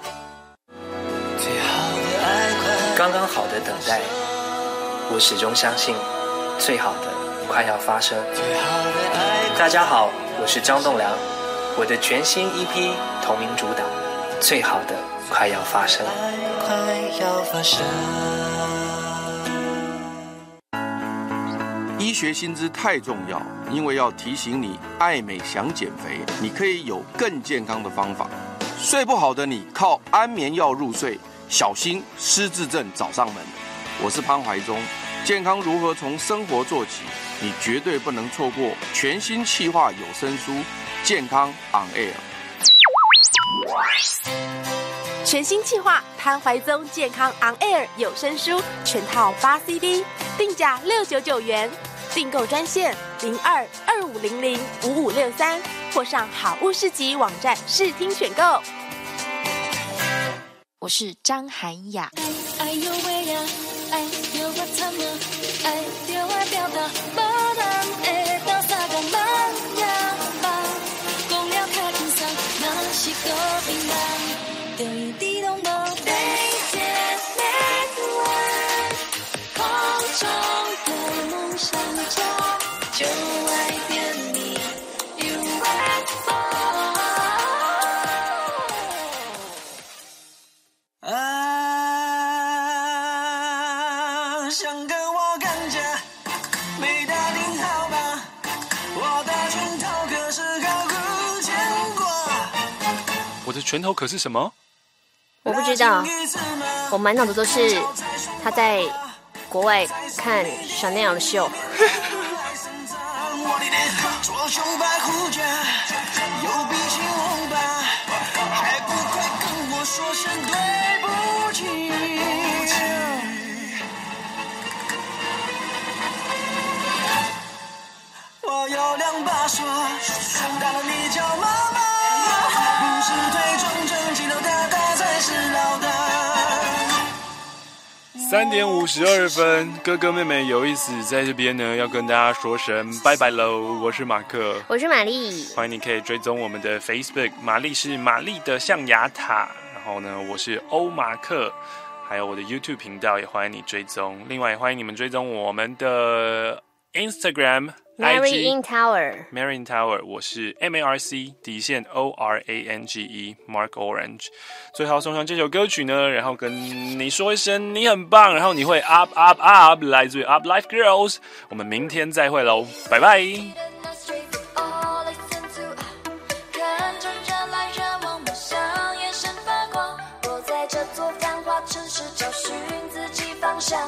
刚刚好的等待，我始终相信，最好的快要发生。大家好，我是张栋梁，我的全新 E P 同名主打。最好的快要发生，快要发生。 医学新知太重要，因为要提醒你，爱美想减肥，你可以有更健康的方法。睡不好的你，靠安眠药入睡，小心失智症找上门。我是潘怀宗，健康如何从生活做起？你绝对不能错过全新企划有声书《健康 on air》。 全新企划潘怀宗健康 on air 有声书全套八 C D， 定价六九九元，订购专线零二二五零零五五六三，或上好物市集网站试听选购。 我是张涵雅。 哎呦喂呀，哎呦我怎么爱就爱表达，无人会到啥个慢呀吧，讲了较轻松，若是个槟榔，就一滴拢无被见面完，空中的梦想家就爱点你 U F O。 我的拳头可是什么？ 我不知道，我满脑子都是他在国外看 Chanel 的秀。 我有两把刷，打了你叫妈妈。不是腿壮正肌肉大大才是老大。 三点五十二分，哥哥妹妹有意思，在这边呢要跟大家说声拜拜喽！我是马克， 我是玛丽， 欢迎你可以追踪我们的 Facebook， 玛丽是玛丽的象牙塔，然后呢我是欧马克，还有我的 YouTube 频道也欢迎你追踪，另外也欢迎你们追踪我们的 Instagram。Mary in Tower，Mary in Tower， 我是 M A R C 底线 O R A N G E Mark Orange。最后送上这首歌曲呢，然后跟你说一声你很棒，然后你会 up up up， 来自于 Up Life Girls。我们明天再会喽，拜拜。我在这座繁华城市找寻自己方向。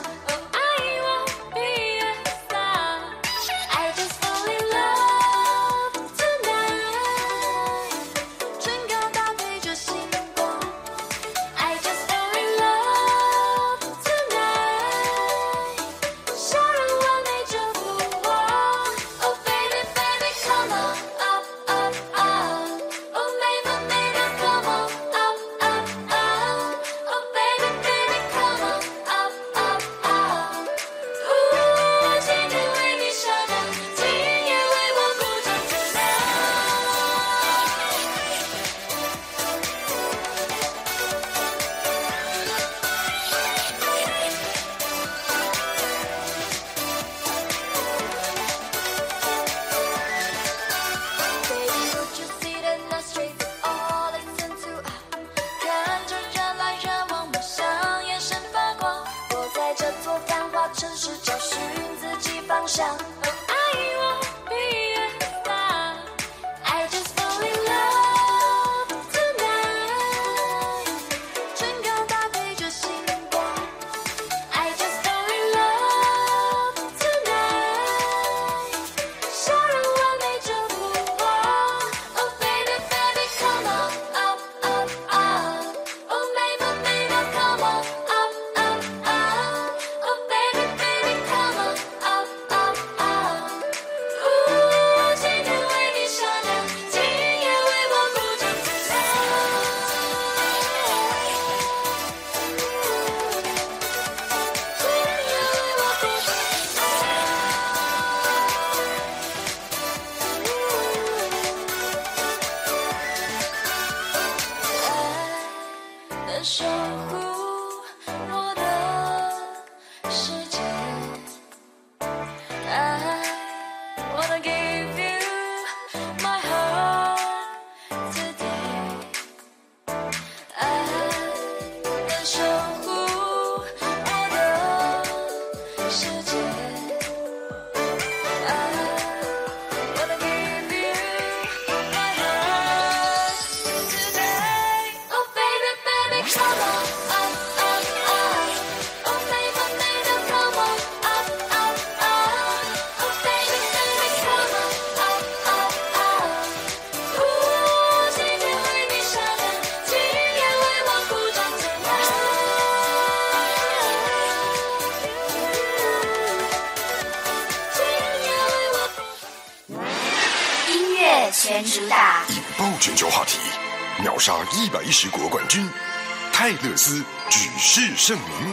全主打， 引爆全球话题，秒杀一百一十国冠军，泰勒斯举世盛名。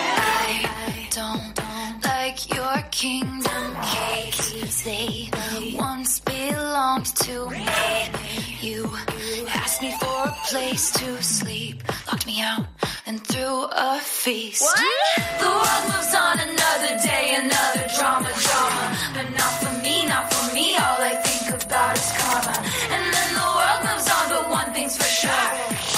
I don't like your kingdom keys. They once belonged to me. You asked me for a place to sleep, locked me out and threw a feast. What? The world moves on another day, another drama, drama. But not for me, not for me. All I think about is karma. And then the world moves on, but one thing's for sure.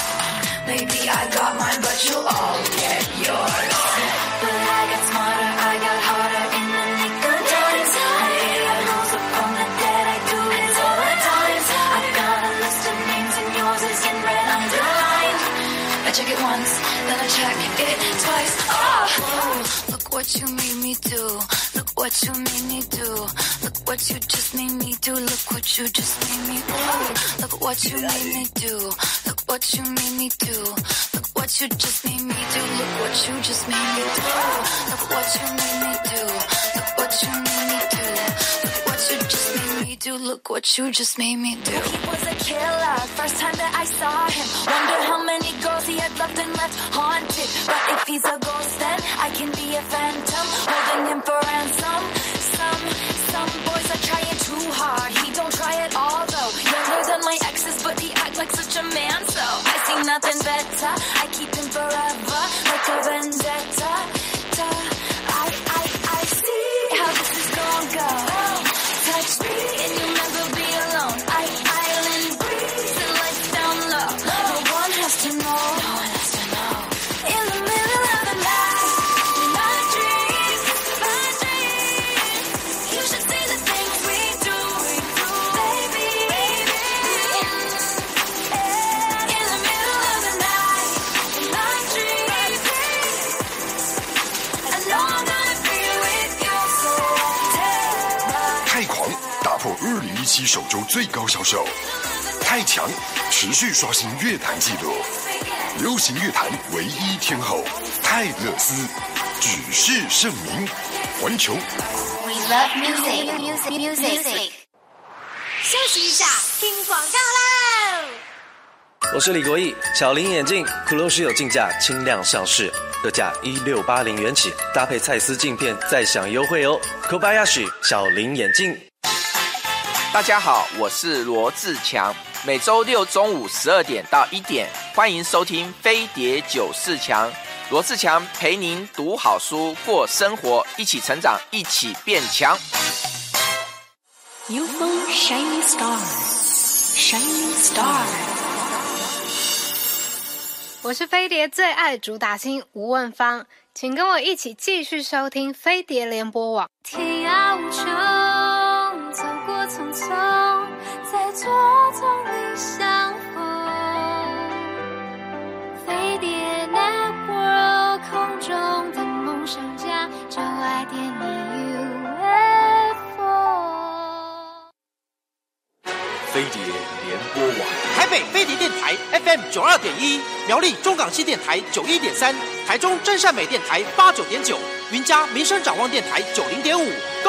Maybe I got mine, but you'll all get yours. But I got smarter, I got harder in the nick of time. Hey, I rose up from the dead, I do it all the time. I've got a list of names and yours is in red underlined. I check it once, then I check it twice. Oh, look what you made me do. Look what you made me do. Look what you just made me do. Look what you just made me do. Look what you made me do. Look what you made me do. Look what you just made me do. Look what you just made me do. Look what you made me do. Look what you made me do. Look what you just made me do. Look what you just made me do. He was a killer. First time that I saw him. Wonder how many girls he had loved and left haunted. But if he's a ghost, then I can be a phantom, holding him for ransom. Some, some boys are trying too hard. He don't try at all though. Younger than my exes, but he act like such a man. So I see nothing better. I keep him forever, like a vendetta. Duh. I, I, I see how this is gonna go. Touch me and you'll never be alone. I, island breeze and lights down low. No one has to know. No one has to know. In the middle of the night, my dreams, my dreams. You should see the things we do, baby, baby. In the middle of the night, my dreams. I know I'm gonna be with you, so take my 太狂打破二零一七首周最高销售，太强持续刷新乐坛纪录，流行乐坛唯一天后泰勒斯举世盛名，环球。 We love music, music, music, music. 休息一下，听广告喽！ 我是李国毅，巧玲眼镜苦肉须有镜架轻量上市，特价一六八零元起，搭配蔡司镜片再享优惠哦。Kobayashi 巧玲眼镜。 大家好，我是罗志强，每周六中午十二点到一点，欢迎收听《飞碟九四强》。罗志强陪您读好书，过生活，一起成长，一起变强。 U F O Shining Star Shining Star， 我是飞碟最爱主打星吴汶芳，请跟我一起继续收听飞碟联播网。 天涯无穷，走过匆匆，在错综里相逢。飞碟 Network 空中的梦想家，就爱点你 U F O。 飞碟联播网， 台北飞碟电台 F M 九二点一，苗栗中港西电台九一点三，台中真善美电台八九点九，云嘉民生展望电台九零点五。